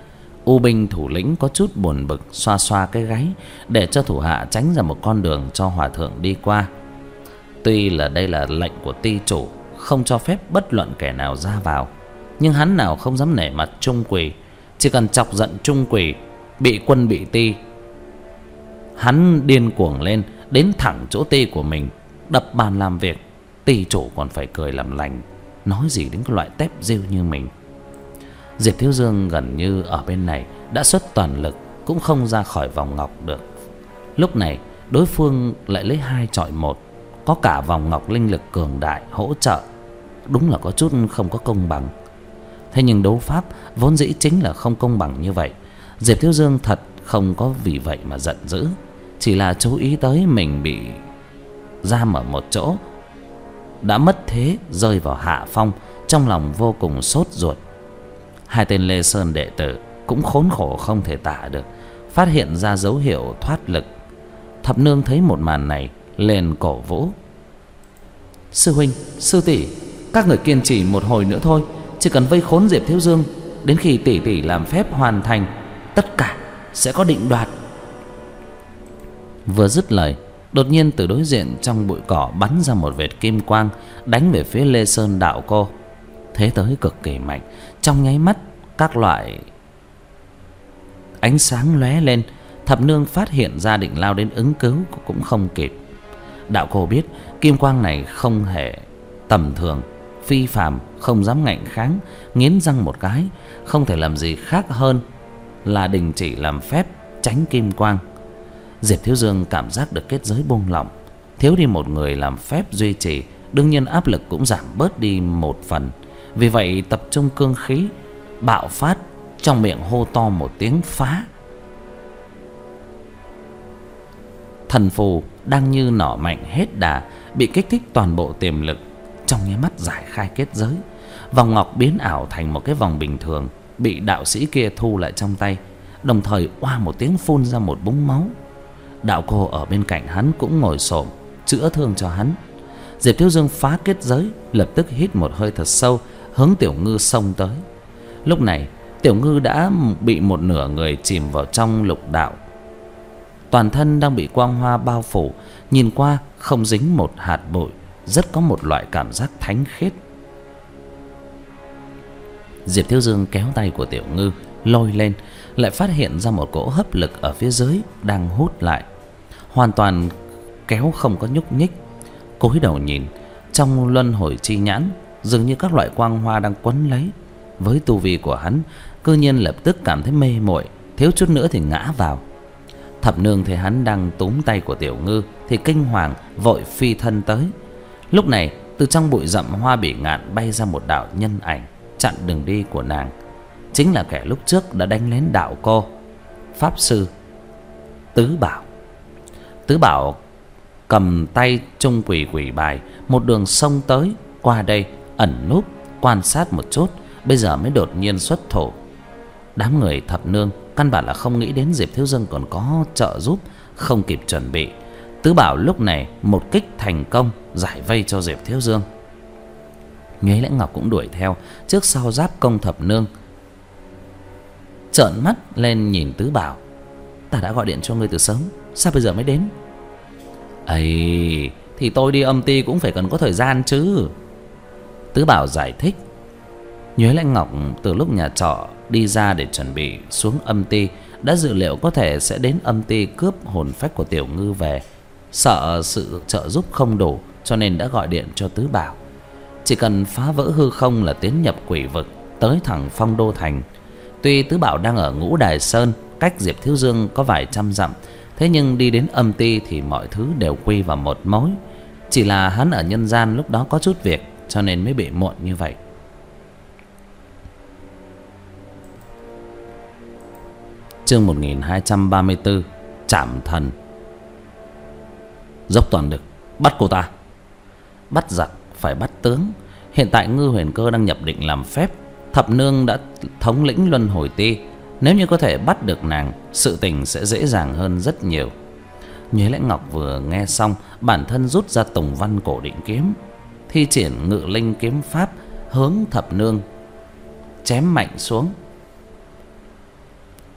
U binh thủ lĩnh có chút buồn bực, xoa xoa cái gáy để cho thủ hạ tránh ra một con đường cho hòa thượng đi qua. Tuy là đây là lệnh của ty chủ, không cho phép bất luận kẻ nào ra vào, nhưng hắn nào không dám nể mặt Trung Quỳ. Chỉ cần chọc giận Trung Quỳ, bị quân bị ty, hắn điên cuồng lên, đến thẳng chỗ ty của mình, đập bàn làm việc. Ty chủ còn phải cười làm lành, nói gì đến cái loại tép diêu như mình. Diệp Thiếu Dương gần như ở bên này đã xuất toàn lực, cũng không ra khỏi vòng ngọc được. Lúc này đối phương lại lấy hai chọi một, có cả vòng ngọc linh lực cường đại hỗ trợ, đúng là có chút không có công bằng. Thế nhưng đấu pháp vốn dĩ chính là không công bằng như vậy. Diệp Thiếu Dương thật không có vì vậy mà giận dữ, chỉ là chú ý tới mình bị giam ở một chỗ, đã mất thế, rơi vào hạ phong, trong lòng vô cùng sốt ruột. Hai tên Lê Sơn đệ tử cũng khốn khổ không thể tả được, phát hiện ra dấu hiệu thoát lực. Thập Nương thấy một màn này liền cổ vũ: sư huynh, sư tỷ, các người kiên trì một hồi nữa thôi, chỉ cần vây khốn Diệp Thiếu Dương, đến khi tỷ tỷ làm phép hoàn thành, tất cả sẽ có định đoạt. Vừa dứt lời, đột nhiên từ đối diện trong bụi cỏ bắn ra một vệt kim quang, đánh về phía Lê Sơn đạo cô. Thế tới cực kỳ mạnh, trong nháy mắt các loại ánh sáng lóe lên. Thập Nương phát hiện ra định lao đến ứng cứu cũng không kịp. Đạo cô biết kim quang này không hề tầm thường, phi phàm, không dám ngạnh kháng, nghiến răng một cái, không thể làm gì khác hơn là đình chỉ làm phép tránh kim quang. Diệp Thiếu Dương cảm giác được kết giới buông lỏng, thiếu đi một người làm phép duy trì, đương nhiên áp lực cũng giảm bớt đi một phần. Vì vậy tập trung cương khí, bạo phát, trong miệng hô to một tiếng phá. Thần phù đang như nỏ mạnh hết đà, bị kích thích toàn bộ tiềm lực, trong nháy mắt giải khai kết giới. Vòng ngọc biến ảo thành một cái vòng bình thường, bị đạo sĩ kia thu lại trong tay, đồng thời oa một tiếng phun ra một búng máu. Đạo cô ở bên cạnh hắn cũng ngồi xổm chữa thương cho hắn. Diệp Thiếu Dương phá kết giới, lập tức hít một hơi thật sâu, hướng Tiểu Ngư xông tới. Lúc này Tiểu Ngư đã bị một nửa người chìm vào trong lục đạo, toàn thân đang bị quang hoa bao phủ, nhìn qua không dính một hạt bụi, rất có một loại cảm giác thánh khiết. Diệp Thiếu Dương kéo tay của Tiểu Ngư lôi lên, lại phát hiện ra một cỗ hấp lực ở phía dưới đang hút lại, hoàn toàn kéo không có nhúc nhích. Cúi đầu nhìn, trong luân hồi chi nhãn dường như các loại quang hoa đang quấn lấy. Với tu vi của hắn, cư nhiên lập tức cảm thấy mê muội, thiếu chút nữa thì ngã vào. Thập Nương thấy hắn đang túm tay của Tiểu Ngư thì kinh hoàng vội phi thân tới. Lúc này từ trong bụi rậm hoa bỉ ngạn bay ra một đạo nhân ảnh, chặn đường đi của nàng. Chính là kẻ lúc trước đã đánh lén đạo cô, pháp sư Tứ Bảo. Tứ Bảo cầm tay Trung Quỳ quỷ bài, một đường xông tới, qua đây ẩn núp quan sát một chút, bây giờ mới đột nhiên xuất thủ. Đám người Thập Nương căn bản là không nghĩ đến Diệp Thiếu Dương còn có trợ giúp, không kịp chuẩn bị. Tứ Bảo lúc này một kích thành công, giải vây cho Diệp Thiếu Dương. Nhuế Lãnh Ngọc cũng đuổi theo, trước sau giáp công Thập Nương. Trợn mắt lên nhìn Tứ Bảo: ta đã gọi điện cho ngươi từ sớm, sao bây giờ mới đến? Ấy thì tôi đi âm ty cũng phải cần có thời gian chứ, Tứ Bảo giải thích. Nhuế Lãnh Ngọc từ lúc nhà trọ đi ra để chuẩn bị xuống âm ty, đã dự liệu có thể sẽ đến âm ty cướp hồn phách của Tiểu Ngư về. Sợ sự trợ giúp không đủ, cho nên đã gọi điện cho Tứ Bảo. Chỉ cần phá vỡ hư không là tiến nhập quỷ vực, tới thẳng Phong Đô Thành. Tuy Tứ Bảo đang ở Ngũ Đài Sơn, cách Diệp Thiếu Dương có vài trăm dặm, thế nhưng đi đến âm ty thì mọi thứ đều quy vào một mối. Chỉ là hắn ở nhân gian lúc đó có chút việc, cho nên mới bị muộn như vậy. Chương một nghìn hai trăm ba mươi tư, Trảm Thần. Dốc toàn lực bắt cô ta. Bắt giặc phải bắt tướng. Hiện tại Ngư Huyền Cơ đang nhập định làm phép. Thập Nương đã thống lĩnh luân hồi ti, nếu như có thể bắt được nàng, sự tình sẽ dễ dàng hơn rất nhiều. Nhuế Lãnh Ngọc vừa nghe xong, bản thân rút ra Tùng Văn Cổ Định Kiếm, thi triển Ngự Linh Kiếm Pháp, hướng Thập Nương chém mạnh xuống.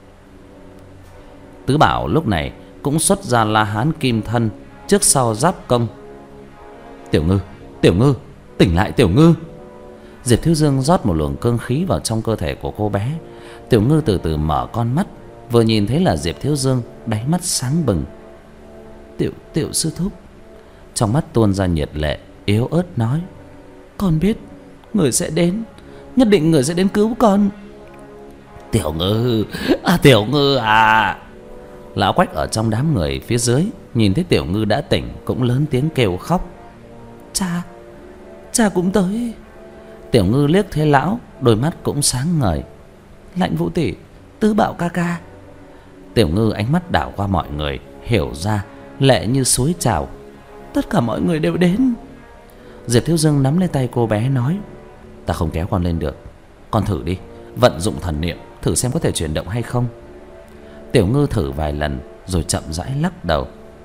Tứ Bảo lúc này cũng xuất ra La Hán Kim Thân, trước sau giáp công. Tiểu Ngư, Tiểu Ngư, tỉnh lại Tiểu Ngư. Diệp Thiếu Dương rót một luồng cương khí vào trong cơ thể của cô bé. Tiểu Ngư từ từ mở con mắt, vừa nhìn thấy là Diệp Thiếu Dương, đáy mắt sáng bừng. Tiểu Tiểu sư thúc. Trong mắt tuôn ra nhiệt lệ, yếu ớt nói: Con biết người sẽ đến, nhất định người sẽ đến cứu con. Tiểu Ngư, à Tiểu Ngư à. Lão Quách ở trong đám người phía dưới nhìn thấy Tiểu Ngư đã tỉnh, cũng lớn tiếng kêu khóc: Cha, cha cũng tới. Tiểu Ngư liếc thấy lão, đôi mắt cũng sáng ngời: Lạnh Vũ tỷ, Tứ Bảo ca ca. Tiểu Ngư ánh mắt đảo qua mọi người, hiểu ra, lệ như suối trào: Tất cả mọi người đều đến. Diệp Thiếu Dương nắm lấy tay cô bé nói: Ta không kéo con lên được, con thử đi, vận dụng thần niệm thử xem có thể chuyển động hay không. Tiểu Ngư thử vài lần rồi chậm rãi lắc đầu.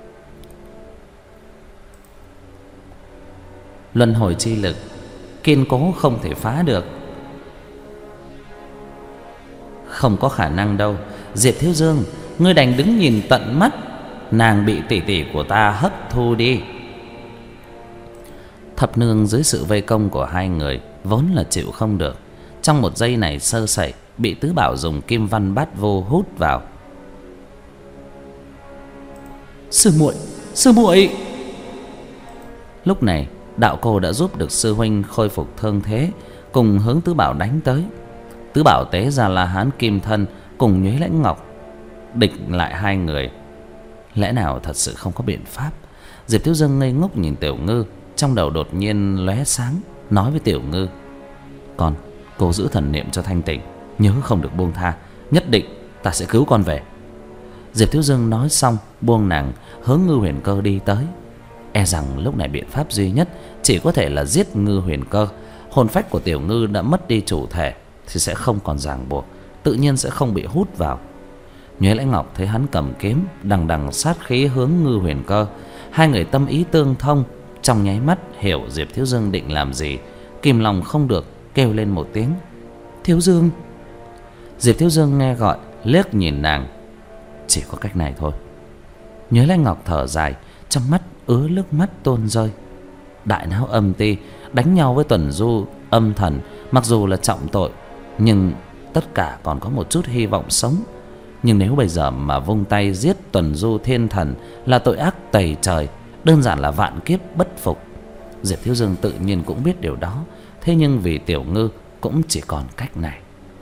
Luân hồi chi lực kiên cố không thể phá được. Không có khả năng đâu. Diệp Thiếu Dương, ngươi đành đứng nhìn tận mắt nàng bị tỷ tỷ của ta hấp thu đi. Thập nương dưới sự vây công của hai người vốn là chịu không được, trong một giây này sơ sẩy bị Tứ Bảo dùng kim văn bát vô hút vào. Sư muội, sư muội. Lúc này đạo cô đã giúp được sư huynh khôi phục thương thế, cùng hướng Tứ Bảo đánh tới. Tứ Bảo tế ra La Hán Kim Thân cùng Nhuế Lãnh Ngọc địch lại hai người. Lẽ nào thật sự không có biện pháp? Diệp Thiếu Dương ngây ngốc nhìn Tiểu Ngư, trong đầu đột nhiên lóe sáng, nói với Tiểu Ngư: Con, cô giữ thần niệm cho thanh tỉnh, nhớ không được buông tha, nhất định ta sẽ cứu con về. Diệp Thiếu Dương nói xong buông nàng, hướng Ngư Huyền Cơ đi tới. E rằng lúc này biện pháp duy nhất chỉ có thể là giết Ngư Huyền Cơ. Hồn phách của Tiểu Ngư đã mất đi chủ thể thì sẽ không còn ràng buộc, tự nhiên sẽ không bị hút vào. Nhuế Lãnh Ngọc thấy hắn cầm kiếm đằng đằng sát khí hướng Ngư Huyền Cơ, hai người tâm ý tương thông, trong nháy mắt hiểu Diệp Thiếu Dương định làm gì, kìm lòng không được kêu lên một tiếng: Thiếu Dương. Diệp Thiếu Dương nghe gọi, liếc nhìn nàng: Chỉ có cách này thôi. Nhuế Lãnh Ngọc thở dài, trong mắt ứa nước mắt tuôn rơi. Đại náo âm ti đánh nhau với Tuần Du âm thần, mặc dù là trọng tội, nhưng tất cả còn có một chút hy vọng sống. Nhưng nếu bây giờ mà vung tay giết Tuần Du thiên thần là tội ác tày trời, đơn giản là vạn kiếp bất phục. Diệp Thiếu Dương tự nhiên cũng biết điều đó, thế nhưng vì Tiểu Ngư cũng chỉ còn cách này.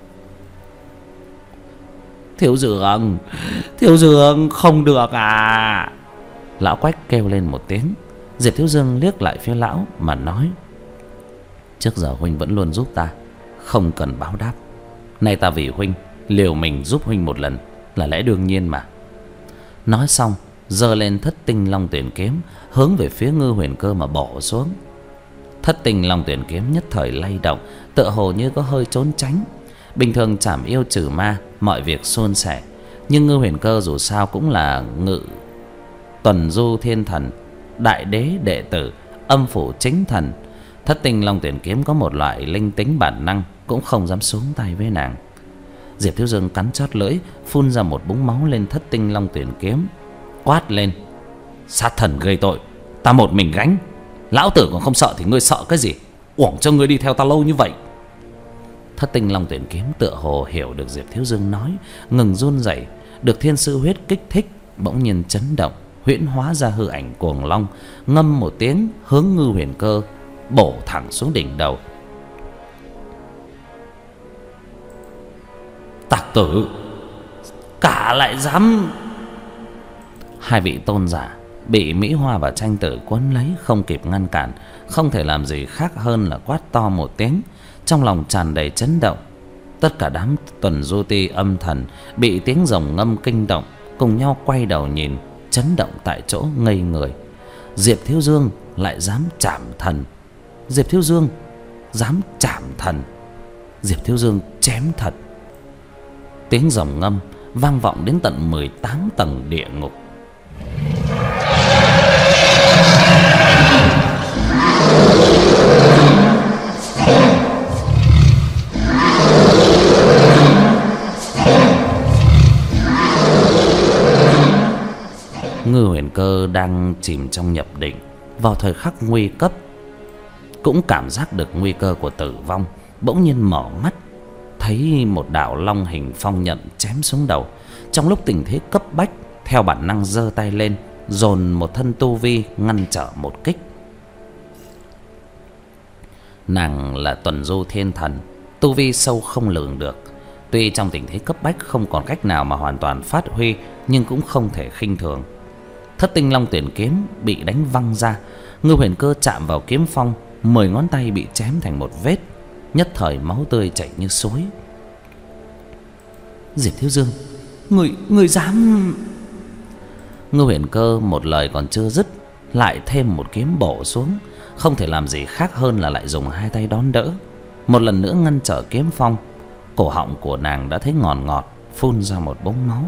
Thiếu Dương, Thiếu Dương không được à. Lão Quách kêu lên một tiếng. Diệp Thiếu Dương liếc lại phía lão mà nói: Trước giờ huynh vẫn luôn giúp ta, không cần báo đáp. Nay ta vì huynh liều mình giúp huynh một lần là lẽ đương nhiên mà. Nói xong giơ lên Thất Tinh Long Tuyển kiếm hướng về phía Ngư Huyền Cơ mà bổ xuống. Thất Tinh Long Tuyển kiếm nhất thời lay động, tựa hồ như có hơi trốn tránh. Bình thường trảm yêu trừ ma, mọi việc suôn sẻ, nhưng Ngư Huyền Cơ dù sao cũng là ngự Tuần Du thiên thần, đại đế đệ tử, âm phủ chính thần. Thất Tinh Long Tuyển kiếm có một loại linh tính bản năng, cũng không dám xuống tay với nàng. Diệp Thiếu Dương cắn chót lưỡi, phun ra một búng máu lên Thất Tinh Long Tuyển kiếm, quát lên: Sát thần gây tội, ta một mình gánh. Lão tử còn không sợ thì ngươi sợ cái gì? Uổng cho ngươi đi theo ta lâu như vậy. Thất Tinh Long Tuyển kiếm tựa hồ hiểu được Diệp Thiếu Dương nói, ngừng run rẩy, được thiên sư huyết kích thích, bỗng nhiên chấn động, huyễn hóa ra hư ảnh cuồng long, ngâm một tiếng hướng Ngư Huyền Cơ bổ thẳng xuống đỉnh đầu. Tặc tử, cả lại dám. Hai vị tôn giả bị Mỹ Hoa và Tranh Tử quấn lấy, không kịp ngăn cản, không thể làm gì khác hơn là quát to một tiếng, trong lòng tràn đầy chấn động. Tất cả đám Tuần Du ti âm thần bị tiếng rồng ngâm kinh động, cùng nhau quay đầu nhìn, chấn động tại chỗ ngây người. Diệp Thiếu Dương lại dám chạm thần. Diệp Thiếu Dương dám chạm thần. Diệp Thiếu Dương chém thật. Tiếng rồng ngâm vang vọng đến tận mười tám tầng địa ngục. Ngư Huyền Cơ đang chìm trong nhập định, vào thời khắc nguy cấp, cũng cảm giác được nguy cơ của tử vong. Bỗng nhiên mở mắt, thấy một đạo long hình phong nhận chém xuống đầu. Trong lúc tình thế cấp bách, theo bản năng giơ tay lên, dồn một thân tu vi ngăn trở một kích. Nàng là Tuần Du Thiên Thần, tu vi sâu không lường được. Tuy trong tình thế cấp bách không còn cách nào mà hoàn toàn phát huy, nhưng cũng không thể khinh thường. Thất tinh long tuyển kiếm bị đánh văng ra. Ngư Huyền Cơ chạm vào kiếm phong, mười ngón tay bị chém thành một vết, nhất thời máu tươi chảy như suối. Diệp Thiếu Dương, người người dám... Ngư Huyền Cơ một lời còn chưa dứt, lại thêm một kiếm bổ xuống, không thể làm gì khác hơn là lại dùng hai tay đón đỡ, một lần nữa ngăn trở kiếm phong. Cổ họng của nàng đã thấy ngọt ngọt, phun ra một búng máu.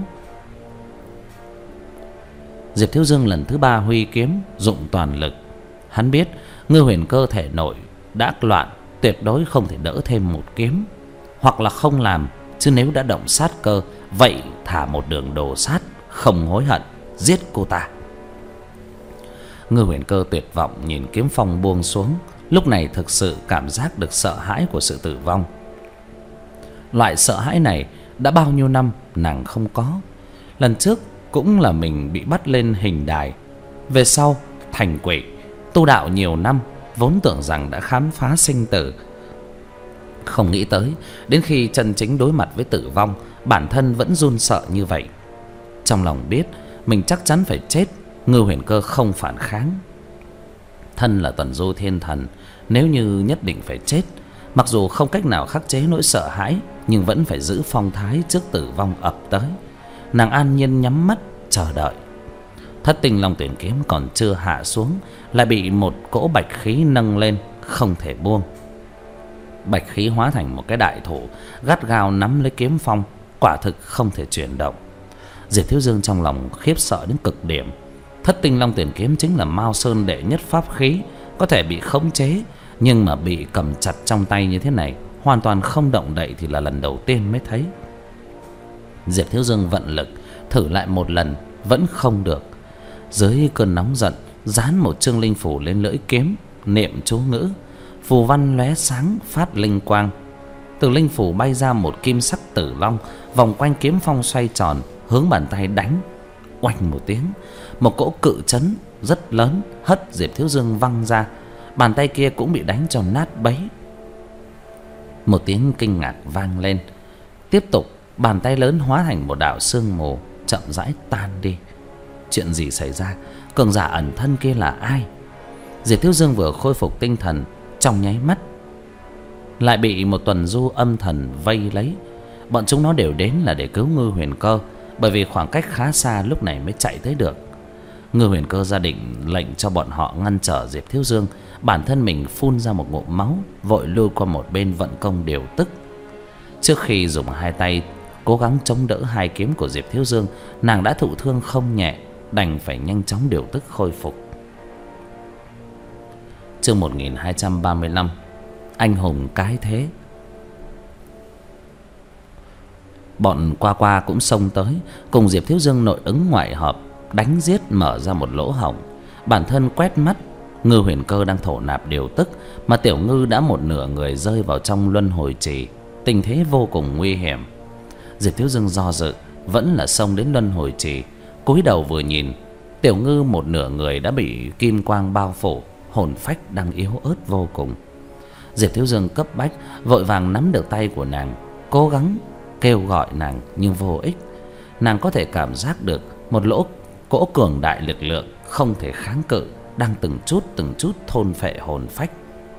Diệp Thiếu Dương lần thứ ba huy kiếm, dụng toàn lực. Hắn biết Ngư Huyền Cơ thể nội đã loạn, tuyệt đối không thể đỡ thêm một kiếm. Hoặc là không làm, chứ nếu đã động sát cơ, vậy thả một đường đồ sát, không hối hận, giết cô ta. Ngư Huyền Cơ tuyệt vọng nhìn kiếm phong buông xuống, lúc này thực sự cảm giác được sợ hãi của sự tử vong. Loại sợ hãi này đã bao nhiêu năm nàng không có. Lần trước cũng là mình bị bắt lên hình đài, về sau thành quỷ. Tu đạo nhiều năm, vốn tưởng rằng đã khám phá sinh tử, không nghĩ tới đến khi chân chính đối mặt với tử vong, bản thân vẫn run sợ như vậy. Trong lòng biết mình chắc chắn phải chết, Ngư Huyền Cơ không phản kháng. Thân là Tuần Du Thiên Thần, nếu như nhất định phải chết, mặc dù không cách nào khắc chế nỗi sợ hãi, nhưng vẫn phải giữ phong thái trước tử vong ập tới. Nàng an nhiên nhắm mắt chờ đợi. Thất tinh long tuyển kiếm còn chưa hạ xuống, lại bị một cỗ bạch khí nâng lên, không thể buông. Bạch khí hóa thành một cái đại thủ, gắt gao nắm lấy kiếm phong, quả thực không thể chuyển động. Diệp Thiếu Dương trong lòng khiếp sợ đến cực điểm. Thất tinh long tuyển kiếm chính là Mao Sơn đệ nhất pháp khí, có thể bị khống chế, nhưng mà bị cầm chặt trong tay như thế này, hoàn toàn không động đậy thì là lần đầu tiên mới thấy. Diệp Thiếu Dương vận lực thử lại một lần, vẫn không được. Dưới cơn nóng giận, dán một chương linh phủ lên lưỡi kiếm, niệm chú ngữ, phù văn lóe sáng phát linh quang. Từ linh phủ bay ra một kim sắc tử long, vòng quanh kiếm phong xoay tròn, hướng bàn tay đánh. Oanh một tiếng, một cỗ cự chấn rất lớn hất Diệp Thiếu Dương văng ra. Bàn tay kia cũng bị đánh cho nát bấy. Một tiếng kinh ngạc vang lên. Tiếp tục, bàn tay lớn hóa thành một đạo sương mù, chậm rãi tan đi. Chuyện gì xảy ra? Cường giả ẩn thân kia là ai? Diệp Thiếu Dương vừa khôi phục tinh thần, trong nháy mắt lại bị một tuần du âm thần vây lấy. Bọn chúng nó đều đến là để cứu Ngư Huyền Cơ, bởi vì khoảng cách khá xa lúc này mới chạy tới được. Ngư Huyền Cơ ra định lệnh cho bọn họ ngăn trở Diệp Thiếu Dương, bản thân mình phun ra một ngụm máu, vội lui qua một bên vận công điều tức. Trước khi dùng hai tay cố gắng chống đỡ hai kiếm của Diệp Thiếu Dương, nàng đã thụ thương không nhẹ, đành phải nhanh chóng điều tức khôi phục. Chương một nghìn hai trăm ba mươi lăm, anh hùng cái thế. Bọn qua qua cũng xông tới, cùng Diệp Thiếu Dương nội ứng ngoại hợp, đánh giết mở ra một lỗ hổng. Bản thân quét mắt, Ngư Huyền Cơ đang thổ nạp điều tức, mà Tiểu Ngư đã một nửa người rơi vào trong luân hồi trì, tình thế vô cùng nguy hiểm. Diệp Thiếu Dương do dự, vẫn là xông đến luân hồi trì. Cúi đầu vừa nhìn, Tiểu Ngư một nửa người đã bị kim quang bao phủ, hồn phách đang yếu ớt vô cùng. Diệp Thiếu Dương cấp bách vội vàng nắm được tay của nàng, cố gắng kêu gọi nàng nhưng vô ích. Nàng có thể cảm giác được một lỗ cỗ cường đại lực lượng không thể kháng cự, đang từng chút từng chút thôn phệ hồn phách.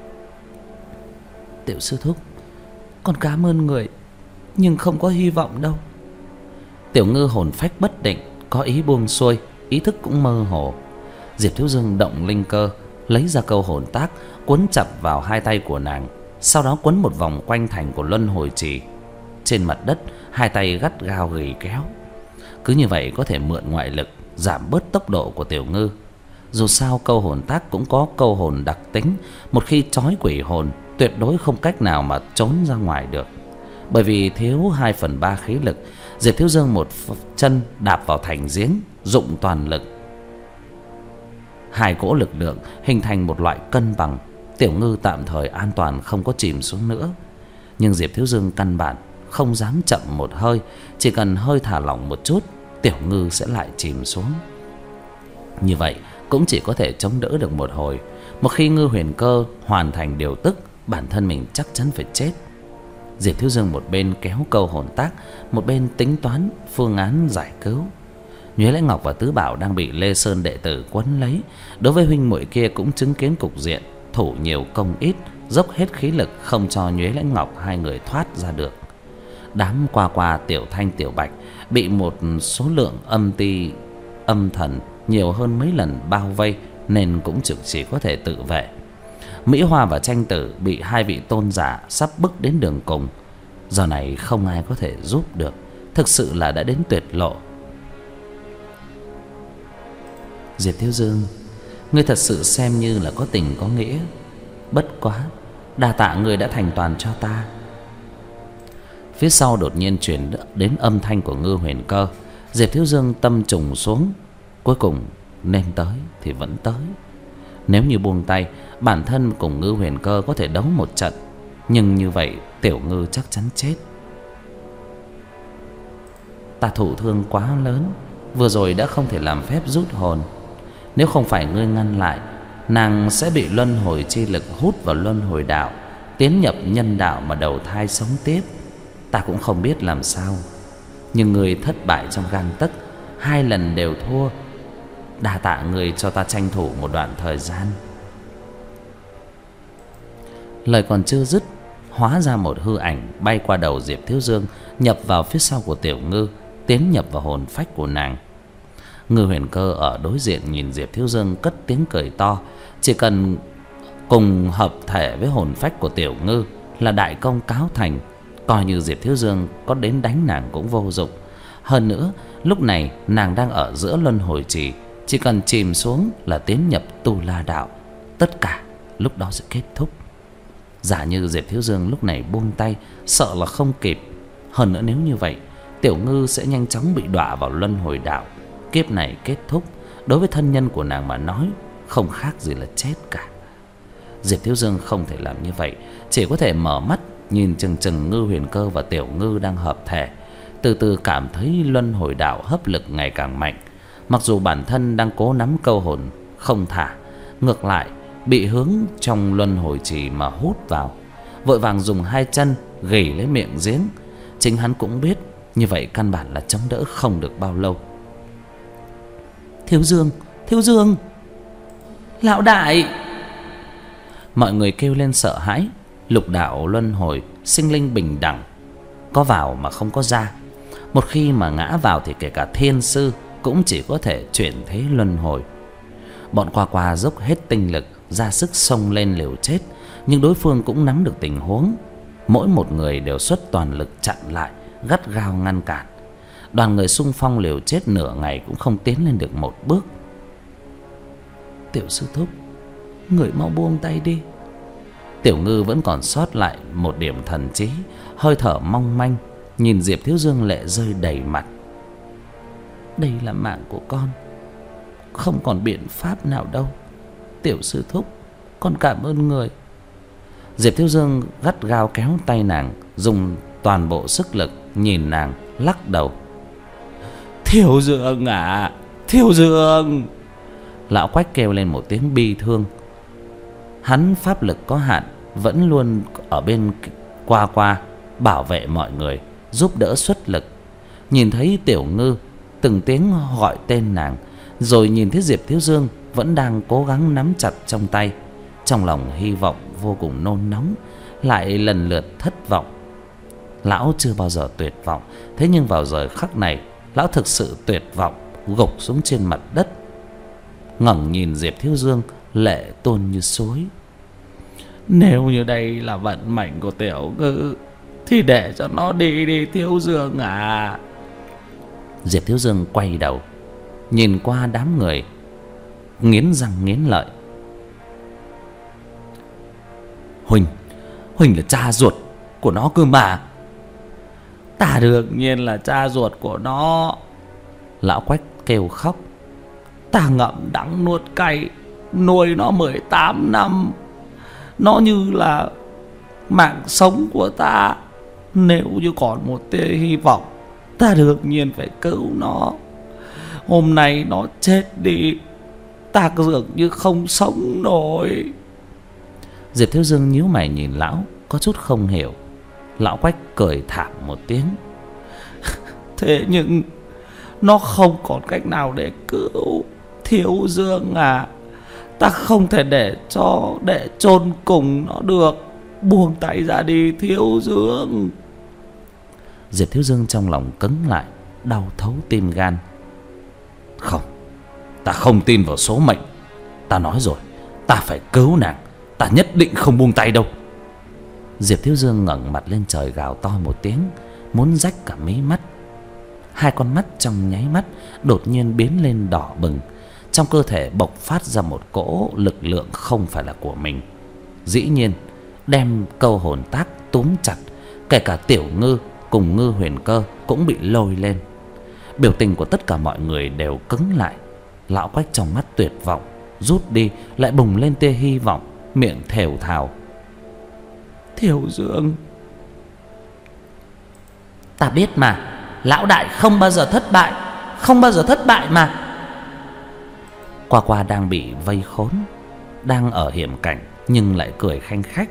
Tiểu sư thúc, con cảm ơn người, nhưng không có hy vọng đâu. Tiểu Ngư hồn phách bất định, có ý buông xuôi, ý thức cũng mơ hồ. Diệp Thiếu Dương động linh cơ, lấy ra câu hồn tác, quấn chặt vào hai tay của nàng, sau đó quấn một vòng quanh thành của luân hồi trì. Trên mặt đất, hai tay gắt gao ghì kéo. Cứ như vậy có thể mượn ngoại lực giảm bớt tốc độ của Tiểu Ngư. Dù sao câu hồn tác cũng có câu hồn đặc tính, một khi trói quỷ hồn tuyệt đối không cách nào mà trốn ra ngoài được. Bởi vì thiếu hai phần ba khí lực, Diệp Thiếu Dương một chân đạp vào thành giếng, dụng toàn lực Hai cỗ lực lượng hình thành một loại cân bằng. Tiểu Ngư tạm thời an toàn không có chìm xuống nữa. Nhưng Diệp Thiếu Dương căn bản không dám chậm một hơi. Chỉ cần hơi thả lỏng một chút, Tiểu Ngư sẽ lại chìm xuống. Như vậy cũng chỉ có thể chống đỡ được một hồi. Một khi Ngư Huyền Cơ hoàn thành điều tức, bản thân mình chắc chắn phải chết. Diệp Thiếu Dương một bên kéo câu hồn tác, một bên tính toán phương án giải cứu. Nhuế Lãnh Ngọc và Tứ Bảo đang bị Lê Sơn đệ tử quấn lấy. Đối với huynh muội kia cũng chứng kiến cục diện thủ nhiều công ít, dốc hết khí lực không cho Nhuế Lãnh Ngọc hai người thoát ra được. Đám qua qua Tiểu Thanh Tiểu Bạch bị một số lượng âm ti âm thần nhiều hơn mấy lần bao vây, nên cũng chỉ, chỉ có thể tự vệ. Mỹ Hoa và Tranh Tử bị hai vị tôn giả sắp bức đến đường cùng. Giờ này không ai có thể giúp được, thực sự là đã đến tuyệt lộ. Diệp Thiếu Dương, ngươi thật sự xem như là có tình có nghĩa. Bất quá, đa tạ ngươi đã thành toàn cho ta. Phía sau đột nhiên truyền đến âm thanh của Ngư Huyền Cơ. Diệp Thiếu Dương tâm trùng xuống. Cuối cùng nên tới thì vẫn tới. Nếu như buông tay, bản thân cùng Ngư Huyền Cơ có thể đấu một trận, nhưng như vậy Tiểu Ngư chắc chắn chết. Ta thụ thương quá lớn, vừa rồi đã không thể làm phép rút hồn. Nếu không phải ngươi ngăn lại, nàng sẽ bị luân hồi chi lực hút vào luân hồi đạo, tiến nhập nhân đạo mà đầu thai sống tiếp. Ta cũng không biết làm sao. Nhưng ngươi thất bại trong gang tấc, hai lần đều thua. Đa tạ ngươi cho ta tranh thủ một đoạn thời gian. Lời còn chưa dứt, hóa ra một hư ảnh bay qua đầu Diệp Thiếu Dương, nhập vào phía sau của Tiểu Ngư, tiến nhập vào hồn phách của nàng. Ngư Huyền Cơ ở đối diện nhìn Diệp Thiếu Dương cất tiếng cười to. Chỉ cần cùng hợp thể với hồn phách của Tiểu Ngư là đại công cáo thành. Coi như Diệp Thiếu Dương có đến đánh nàng cũng vô dụng. Hơn nữa, lúc này nàng đang ở giữa luân hồi trì, chỉ cần chìm xuống là tiến nhập Tu La đạo. Tất cả lúc đó sẽ kết thúc. Giả như Diệp Thiếu Dương lúc này buông tay, sợ là không kịp. Hơn nữa nếu như vậy, Tiểu Ngư sẽ nhanh chóng bị đọa vào luân hồi đạo. Kiếp này kết thúc, đối với thân nhân của nàng mà nói, không khác gì là chết cả. Diệp Thiếu Dương không thể làm như vậy, chỉ có thể mở mắt nhìn chừng chừng Ngư Huyền Cơ và Tiểu Ngư đang hợp thể. Từ từ cảm thấy luân hồi đạo hấp lực ngày càng mạnh. Mặc dù bản thân đang cố nắm câu hồn không thả, ngược lại bị hướng trong luân hồi trì mà hút vào. Vội vàng dùng hai chân ghì lấy miệng giếng. Chính hắn cũng biết như vậy căn bản là chống đỡ không được bao lâu. Thiếu Dương, Thiếu Dương, lão đại! Mọi người kêu lên sợ hãi. Lục đạo luân hồi, sinh linh bình đẳng, có vào mà không có ra. Một khi mà ngã vào thì kể cả thiên sư cũng chỉ có thể chuyển thế luân hồi. Bọn qua qua dốc hết tinh lực ra sức xông lên liều chết, nhưng đối phương cũng nắm được tình huống. Mỗi một người đều xuất toàn lực chặn lại, gắt gao ngăn cản. Đoàn người xung phong liều chết nửa ngày cũng không tiến lên được một bước. Tiểu sư thúc, người mau buông tay đi. Tiểu Ngư vẫn còn sót lại một điểm thần trí, hơi thở mong manh, nhìn Diệp Thiếu Dương lệ rơi đầy mặt. Đây là mạng của con, không còn biện pháp nào đâu. Tiểu sư thúc, con cảm ơn người. Diệp Thiếu Dương gắt gao kéo tay nàng, dùng toàn bộ sức lực nhìn nàng, lắc đầu. Thiếu Dương à, Thiếu Dương! Lão Quách kêu lên một tiếng bi thương. Hắn pháp lực có hạn, vẫn luôn ở bên qua qua bảo vệ mọi người, giúp đỡ xuất lực. Nhìn thấy Tiểu Ngư từng tiếng gọi tên nàng, rồi nhìn thấy Diệp Thiếu Dương vẫn đang cố gắng nắm chặt trong tay, trong lòng hy vọng vô cùng nôn nóng, lại lần lượt thất vọng. Lão chưa bao giờ tuyệt vọng, thế nhưng vào giờ khắc này, lão thực sự tuyệt vọng, gục xuống trên mặt đất, ngẩng nhìn Diệp Thiếu Dương, lệ tuôn như suối. Nếu như đây là vận mệnh của Tiểu Ngư thì để cho nó đi đi Thiếu Dương à. Diệp Thiếu Dương quay đầu nhìn qua đám người, nghiến răng nghiến lợi. Huỳnh, Huỳnh là cha ruột của nó cơ mà. Ta đương nhiên là cha ruột của nó. Lão Quách kêu khóc. Ta ngậm đắng nuốt cay nuôi nó mười tám năm. Nó như là mạng sống của ta. Nếu như còn một tia hy vọng, ta đương nhiên phải cứu nó. Hôm nay nó chết đi, ta dường như không sống nổi. Diệp Thiếu Dương nhíu mày nhìn lão, có chút không hiểu. Lão Quách cười thảm một tiếng. Thế nhưng nó không còn cách nào để cứu. Thiếu Dương à, ta không thể để cho để chôn cùng nó được. Buông tay ra đi Thiếu Dương. Diệp Thiếu Dương trong lòng cứng lại, đau thấu tim gan. Không, ta không tin vào số mệnh. Ta nói rồi, ta phải cứu nàng. Ta nhất định không buông tay đâu. Diệp Thiếu Dương ngẩng mặt lên trời gào to một tiếng, muốn rách cả mí mắt. Hai con mắt trong nháy mắt đột nhiên biến lên đỏ bừng. Trong cơ thể bộc phát ra một cỗ lực lượng không phải là của mình. Dĩ nhiên đem câu hồn tác túm chặt. Kể cả Tiểu Ngư cùng Ngư Huyền Cơ cũng bị lôi lên. Biểu tình của tất cả mọi người đều cứng lại. Lão Quách trong mắt tuyệt vọng rút đi, lại bùng lên tia hy vọng, miệng thều thào. Thiếu Dương, ta biết mà, lão đại không bao giờ thất bại, không bao giờ thất bại mà. Qua Qua đang bị vây khốn, đang ở hiểm cảnh nhưng lại cười khanh khách.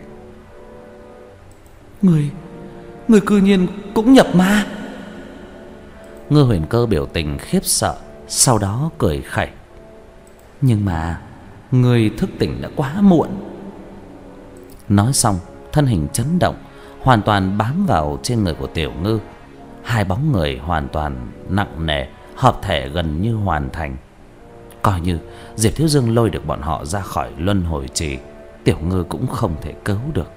Người, người cư nhiên cũng nhập ma. Ngư Huyền Cơ biểu tình khiếp sợ, sau đó cười khẩy. Nhưng mà người thức tỉnh đã quá muộn. Nói xong, thân hình chấn động, hoàn toàn bám vào trên người của Tiểu Ngư. Hai bóng người hoàn toàn nặng nề, hợp thể gần như hoàn thành. Coi như Diệp Thiếu Dương lôi được bọn họ ra khỏi luân hồi trì, Tiểu Ngư cũng không thể cứu được.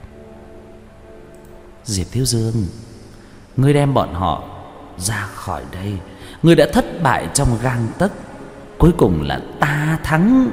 Diệp Thiếu Dương, ngươi đem bọn họ ra khỏi đây, ngươi đã thất bại trong gang tấc. Cuối cùng là ta thắng.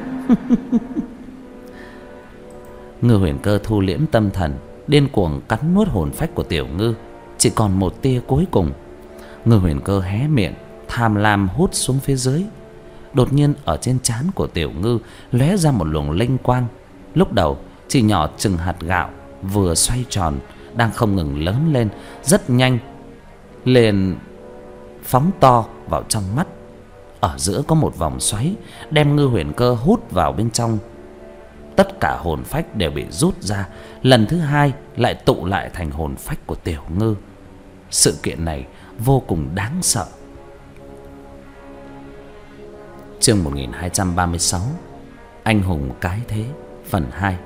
Ngư Huyền Cơ thu liễm tâm thần, điên cuồng cắn nuốt hồn phách của Tiểu Ngư. Chỉ còn một tia cuối cùng. Ngư Huyền Cơ hé miệng, tham lam hút xuống phía dưới. Đột nhiên ở trên trán của Tiểu Ngư lóe ra một luồng linh quang. Lúc đầu chỉ nhỏ chừng hạt gạo, vừa xoay tròn, đang không ngừng lớn lên, rất nhanh liền phóng to vào trong mắt. Ở giữa có một vòng xoáy, đem Ngư Huyền Cơ hút vào bên trong. Tất cả hồn phách đều bị rút ra, lần thứ hai lại tụ lại thành hồn phách của Tiểu Ngư. Sự kiện này vô cùng đáng sợ. Chương một nghìn hai trăm ba mươi sáu, Anh hùng cái thế, phần hai.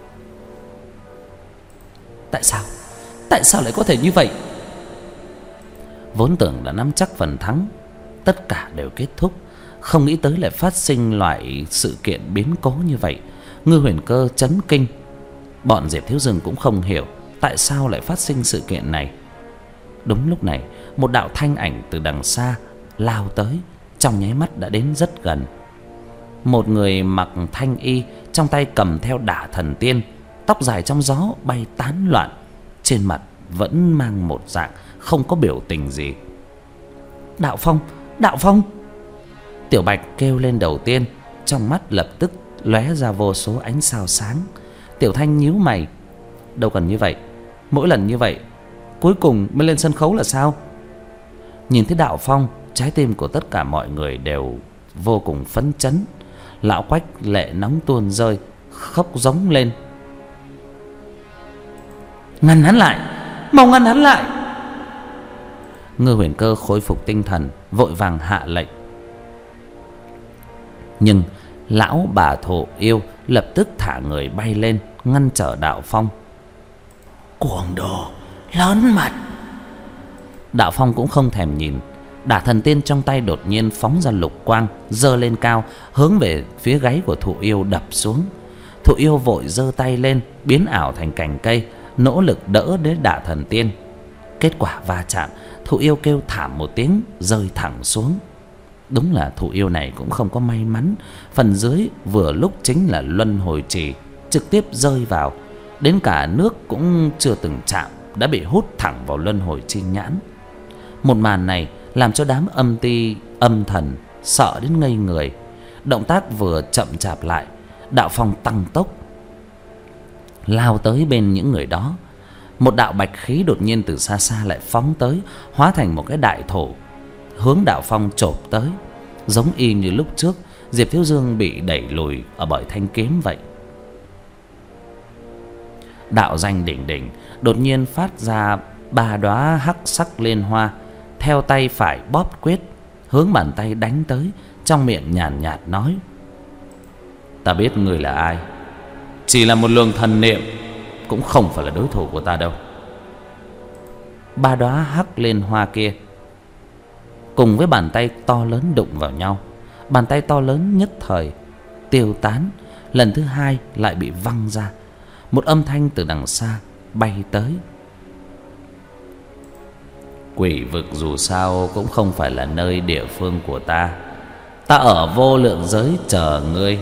Tại sao? Tại sao lại có thể như vậy? Vốn tưởng đã nắm chắc phần thắng, tất cả đều kết thúc, không nghĩ tới lại phát sinh loại sự kiện biến cố như vậy. Ngư Huyền Cơ chấn kinh. Bọn Diệp Thiếu Dương cũng không hiểu tại sao lại phát sinh sự kiện này. Đúng lúc này, một đạo thanh ảnh từ đằng xa lao tới, trong nháy mắt đã đến rất gần. Một người mặc thanh y, trong tay cầm theo Đả Thần Tiên, tóc dài trong gió bay tán loạn, trên mặt vẫn mang một dạng không có biểu tình gì. Đạo Phong, Đạo Phong! Tiểu Bạch kêu lên đầu tiên, trong mắt lập tức lóe ra vô số ánh sao sáng. Tiểu Thanh nhíu mày. Đâu cần như vậy, mỗi lần như vậy cuối cùng mới lên sân khấu là sao? Nhìn thấy Đạo Phong, trái tim của tất cả mọi người đều vô cùng phấn chấn. Lão Quách lệ nóng tuôn rơi, khóc giống lên. Ngăn hắn lại, mau ngăn hắn lại! Ngư Huyền Cơ khôi phục tinh thần, vội vàng hạ lệnh. Nhưng lão bà Thổ Yêu lập tức thả người bay lên, ngăn trở Đạo Phong. Cuồng đồ, lớn mật! Đạo Phong cũng không thèm nhìn. Đả Thần Tiên trong tay đột nhiên phóng ra lục quang, giơ lên cao, hướng về phía gáy của Thụ Yêu đập xuống. Thụ Yêu vội giơ tay lên, biến ảo thành cành cây, nỗ lực đỡ đến Đả Thần Tiên. Kết quả va chạm, Thụ Yêu kêu thảm một tiếng, rơi thẳng xuống. Đúng là Thụ Yêu này cũng không có may mắn, phần dưới vừa lúc chính là luân hồi trì, trực tiếp rơi vào, đến cả nước cũng chưa từng chạm đã bị hút thẳng vào luân hồi chi nhãn. Một màn này làm cho đám âm ti âm thần sợ đến ngây người. Động tác vừa chậm chạp lại, Đạo Phong tăng tốc lao tới bên những người đó. Một đạo bạch khí đột nhiên từ xa xa lại phóng tới, hóa thành một cái đại thổ hướng Đạo Phong chộp tới, giống y như lúc trước Diệp Thiếu Dương bị đẩy lùi ở bởi thanh kiếm vậy. Đạo danh đỉnh đỉnh đột nhiên phát ra ba đóa hắc sắc liên hoa, theo tay phải bóp quyết, hướng bàn tay đánh tới, trong miệng nhàn nhạt, nhạt nói: ta biết người là ai, chỉ là một luồng thần niệm, cũng không phải là đối thủ của ta đâu. Ba đóa hắc liên hoa kia cùng với bàn tay to lớn đụng vào nhau. Bàn tay to lớn nhất thời tiêu tán, lần thứ hai lại bị văng ra. Một âm thanh từ đằng xa bay tới: quỷ vực dù sao cũng không phải là nơi địa phương của ta, ta ở vô lượng giới chờ ngươi.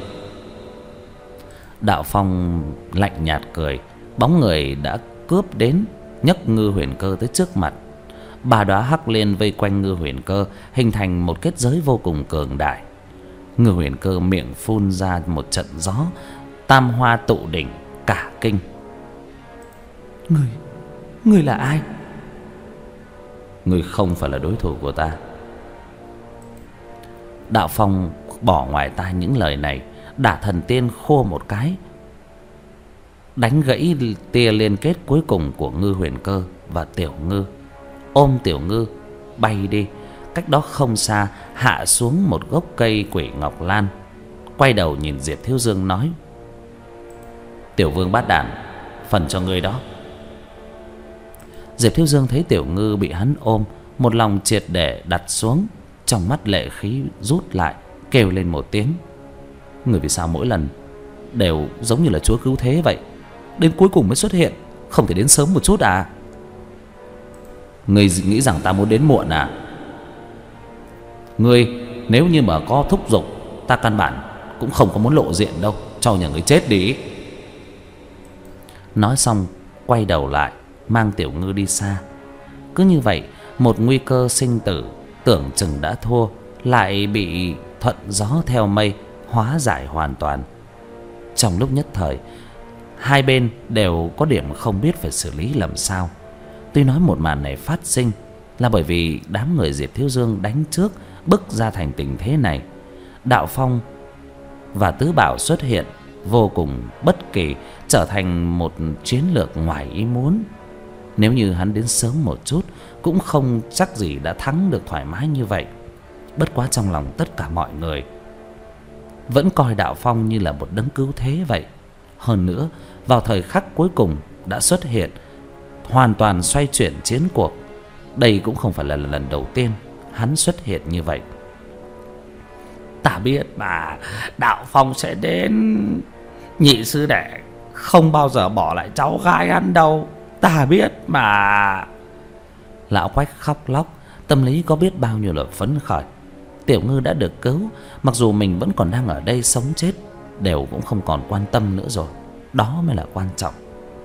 Đạo Phong lạnh nhạt cười, bóng người đã cướp đến, nhấc Ngư Huyền Cơ tới trước mặt. Ba đóa hắc liên vây quanh Ngư Huyền Cơ, hình thành một kết giới vô cùng cường đại. Ngư Huyền Cơ miệng phun ra một trận gió, tam hoa tụ đỉnh, cả kinh. Người, người là ai? Người không phải là đối thủ của ta. Đạo Phong bỏ ngoài tai những lời này, đả thần tiên khô một cái, đánh gãy tia liên kết cuối cùng của Ngư Huyền Cơ và Tiểu Ngư, ôm Tiểu Ngư bay đi. Cách đó không xa hạ xuống một gốc cây quỷ ngọc lan, quay đầu nhìn Diệp Thiếu Dương nói: Tiểu Vương Bát Đản, phần cho ngươi đó. Diệp Thiếu Dương thấy Tiểu Ngư bị hắn ôm, một lòng triệt để đặt xuống, trong mắt lệ khí rút lại, kêu lên một tiếng: người vì sao mỗi lần đều giống như là chúa cứu thế vậy, đến cuối cùng mới xuất hiện, không thể đến sớm một chút à? Ngươi nghĩ rằng ta muốn đến muộn à? Ngươi nếu như mà có thúc giục, ta căn bản cũng không có muốn lộ diện đâu, cho nhà ngươi chết đi. Nói xong quay đầu lại, mang Tiểu Ngư đi xa. Cứ như vậy, một nguy cơ sinh tử tưởng chừng đã thua, lại bị thuận gió theo mây hóa giải hoàn toàn. Trong lúc nhất thời, hai bên đều có điểm không biết phải xử lý làm sao. Tuy nói một màn này phát sinh là bởi vì đám người Diệp Thiếu Dương đánh trước, bức ra thành tình thế này. Đạo Phong và Tứ Bảo xuất hiện vô cùng bất kỳ, trở thành một chiến lược ngoài ý muốn. Nếu như hắn đến sớm một chút, cũng không chắc gì đã thắng được thoải mái như vậy. Bất quá trong lòng tất cả mọi người vẫn coi Đạo Phong như là một đấng cứu thế vậy. Hơn nữa, vào thời khắc cuối cùng đã xuất hiện, hoàn toàn xoay chuyển chiến cuộc. Đây cũng không phải là lần đầu tiên hắn xuất hiện như vậy. Ta biết mà, Đạo Phong sẽ đến. Nhị sư đệ không bao giờ bỏ lại cháu gái hắn đâu, ta biết mà. Lão Quách khóc lóc, tâm lý có biết bao nhiêu là phấn khởi. Tiểu Ngư đã được cứu, mặc dù mình vẫn còn đang ở đây sống chết đều cũng không còn quan tâm nữa rồi. Đó mới là quan trọng.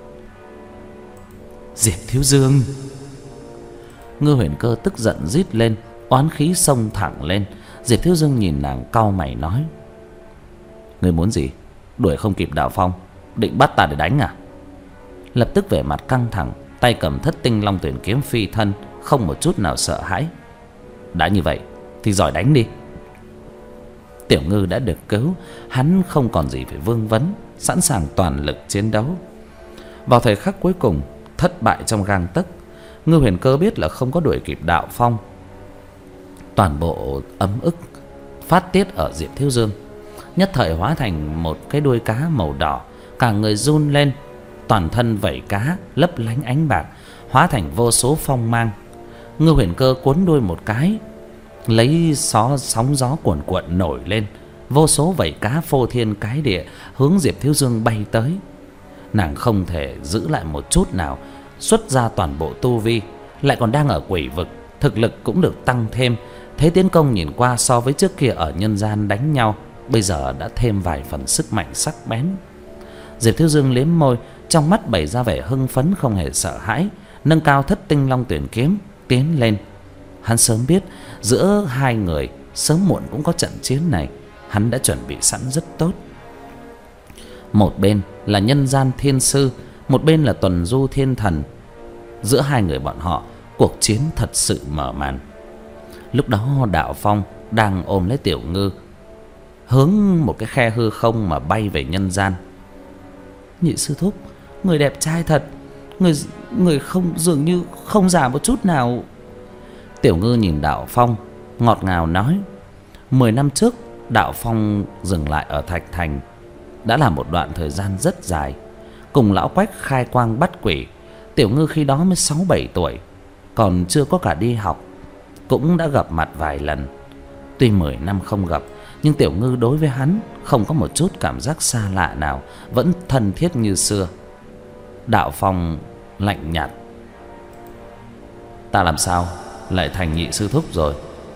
Diệp Thiếu Dương! Ngư Huyền Cơ tức giận rít lên, oán khí xông thẳng lên. Diệp Thiếu Dương nhìn nàng cau mày nói: ngươi muốn gì? Đuổi không kịp Đạo Phong, định bắt ta để đánh à? Lập tức vẻ mặt căng thẳng, tay cầm Thất Tinh Long Tuyển kiếm phi thân, không một chút nào sợ hãi. Đã như vậy thì giỏi đánh đi. Tiểu Ngư đã được cứu, hắn không còn gì phải vương vấn, sẵn sàng toàn lực chiến đấu. Vào thời khắc cuối cùng, thất bại trong gang tấc, Ngư Huyền Cơ biết là không có đuổi kịp Đạo Phong. Toàn bộ ấm ức phát tiết ở Diệp Thiếu Dương, nhất thời hóa thành một cái đuôi cá màu đỏ, cả người run lên, toàn thân vảy cá lấp lánh ánh bạc, hóa thành vô số phong mang. Ngư Huyền Cơ cuốn đuôi một cái, lấy gió sóng gió cuồn cuộn nổi lên, vô số vảy cá phô thiên cái địa hướng Diệp Thiếu Dương bay tới. Nàng không thể giữ lại một chút nào, xuất ra toàn bộ tu vi, lại còn đang ở quỷ vực, thực lực cũng được tăng thêm. Thế tiến công nhìn qua so với trước kia ở nhân gian đánh nhau, bây giờ đã thêm vài phần sức mạnh sắc bén. Diệp Thiếu Dương liếm môi, trong mắt bày ra vẻ hưng phấn không hề sợ hãi, nâng cao Thất Tinh Long Tuyển kiếm tiến lên. Hắn sớm biết giữa hai người sớm muộn cũng có trận chiến này, hắn đã chuẩn bị sẵn rất tốt. Một bên là nhân gian thiên sư, một bên là tuần du thiên thần. Giữa hai người bọn họ, cuộc chiến thật sự mở màn. Lúc đó Đạo Phong đang ôm lấy Tiểu Ngư, hướng một cái khe hư không mà bay về nhân gian. Nhị sư thúc, người đẹp trai thật, người người không dường như không già một chút nào. Tiểu Ngư nhìn Đạo Phong ngọt ngào nói. Mười năm trước Đạo Phong dừng lại ở Thạch Thành đã là một đoạn thời gian rất dài. Cùng lão Quách khai quang bắt quỷ, Tiểu Ngư khi đó mới sáu bảy tuổi, còn chưa có cả đi học. Cũng đã gặp mặt vài lần. Tuy mười năm không gặp, nhưng Tiểu Ngư đối với hắn không có một chút cảm giác xa lạ nào, vẫn thân thiết như xưa. Đạo Phong lạnh nhạt. Ta làm sao lại thành nhị sư thúc rồi?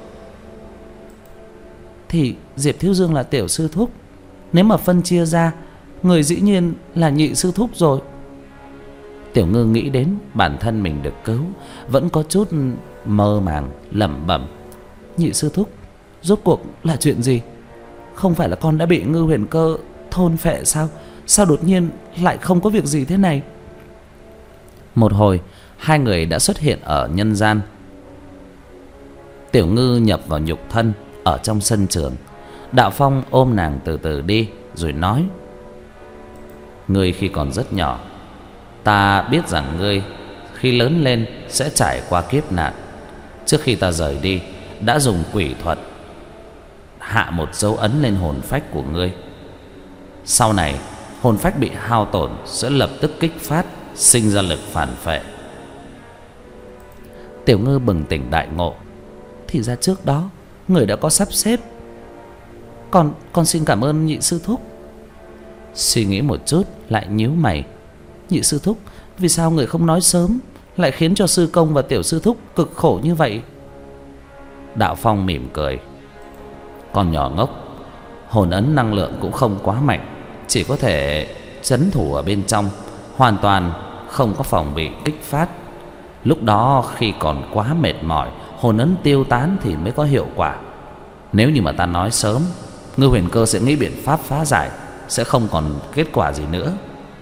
Thì Diệp Thiếu Dương là tiểu sư thúc, nếu mà phân chia ra, người dĩ nhiên là nhị sư thúc rồi. Tiểu Ngư nghĩ đến bản thân mình được cứu, vẫn có chút mơ màng, lẩm bẩm. Nhị sư thúc, rốt cuộc là chuyện gì? Không phải là con đã bị Ngư Huyền Cơ thôn phệ sao? Sao đột nhiên lại không có việc gì thế này? Một hồi, hai người đã xuất hiện ở nhân gian. Tiểu Ngư nhập vào nhục thân ở trong sân trường. Đạo Phong ôm nàng từ từ đi, rồi nói. Ngươi khi còn rất nhỏ, ta biết rằng ngươi khi lớn lên sẽ trải qua kiếp nạn. Trước khi ta rời đi, đã dùng quỷ thuật hạ một dấu ấn lên hồn phách của ngươi. Sau này hồn phách bị hao tổn sẽ lập tức kích phát, sinh ra lực phản phệ. Tiểu Ngư bừng tỉnh đại ngộ. Thì ra trước đó người đã có sắp xếp. Con con xin cảm ơn nhị sư thúc. Suy nghĩ một chút lại nhíu mày. Nhị sư thúc, vì sao người không nói sớm, lại khiến cho sư công và tiểu sư thúc cực khổ như vậy? Đạo Phong mỉm cười. Con nhỏ ngốc, hồn ấn năng lượng cũng không quá mạnh, chỉ có thể trấn thủ ở bên trong, hoàn toàn không có phòng bị kích phát. Lúc đó khi còn quá mệt mỏi, hồn ấn tiêu tán thì mới có hiệu quả. Nếu như mà ta nói sớm, Ngư Huyền Cơ sẽ nghĩ biện pháp phá giải, sẽ không còn kết quả gì nữa.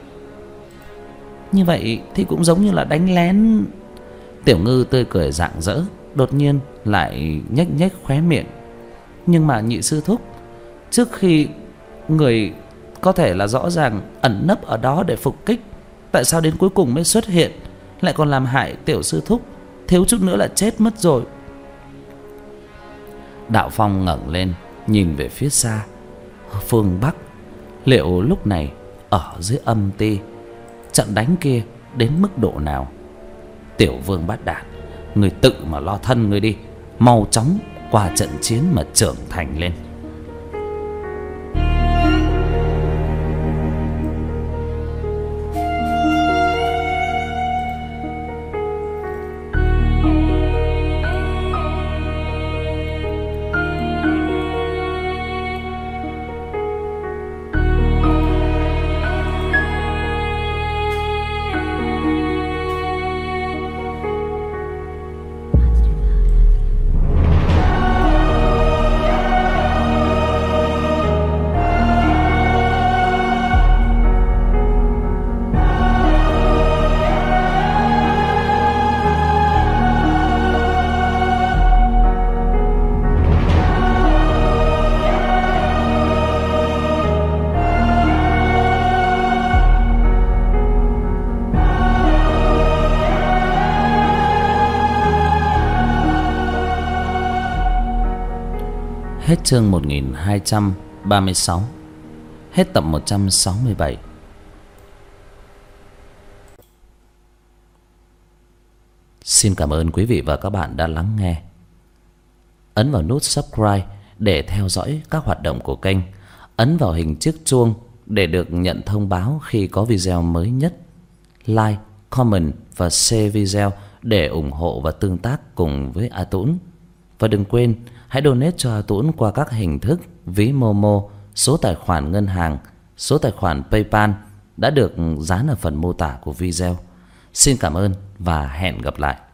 Như vậy thì cũng giống như là đánh lén. Tiểu Ngư tươi cười rạng rỡ, đột nhiên lại nhếch nhếch khóe miệng. Nhưng mà nhị sư thúc, trước khi người có thể là rõ ràng ẩn nấp ở đó để phục kích, tại sao đến cuối cùng mới xuất hiện, lại còn làm hại tiểu sư thúc, thiếu chút nữa là chết mất rồi. Đạo Phong ngẩng lên nhìn về phía xa, phương Bắc. Liệu lúc này ở dưới âm ti, trận đánh kia đến mức độ nào? Tiểu Vương Bát Đản, người tự mà lo thân người đi, mau chóng qua trận chiến mà trưởng thành lên. Hết chương một nghìn hai trăm ba mươi sáu. Hết tập một trăm sáu mươi bảy. Xin cảm ơn quý vị và các bạn đã lắng nghe. Ấn vào nút subscribe để theo dõi các hoạt động của kênh. Ấn vào hình chiếc chuông để được nhận thông báo khi có video mới nhất. Like, comment và share video để ủng hộ và tương tác cùng với A Tũng. Và đừng quên hãy donate cho A Tũng qua các hình thức ví Momo, số tài khoản ngân hàng, số tài khoản PayPal đã được dán ở phần mô tả của video. Xin cảm ơn và hẹn gặp lại.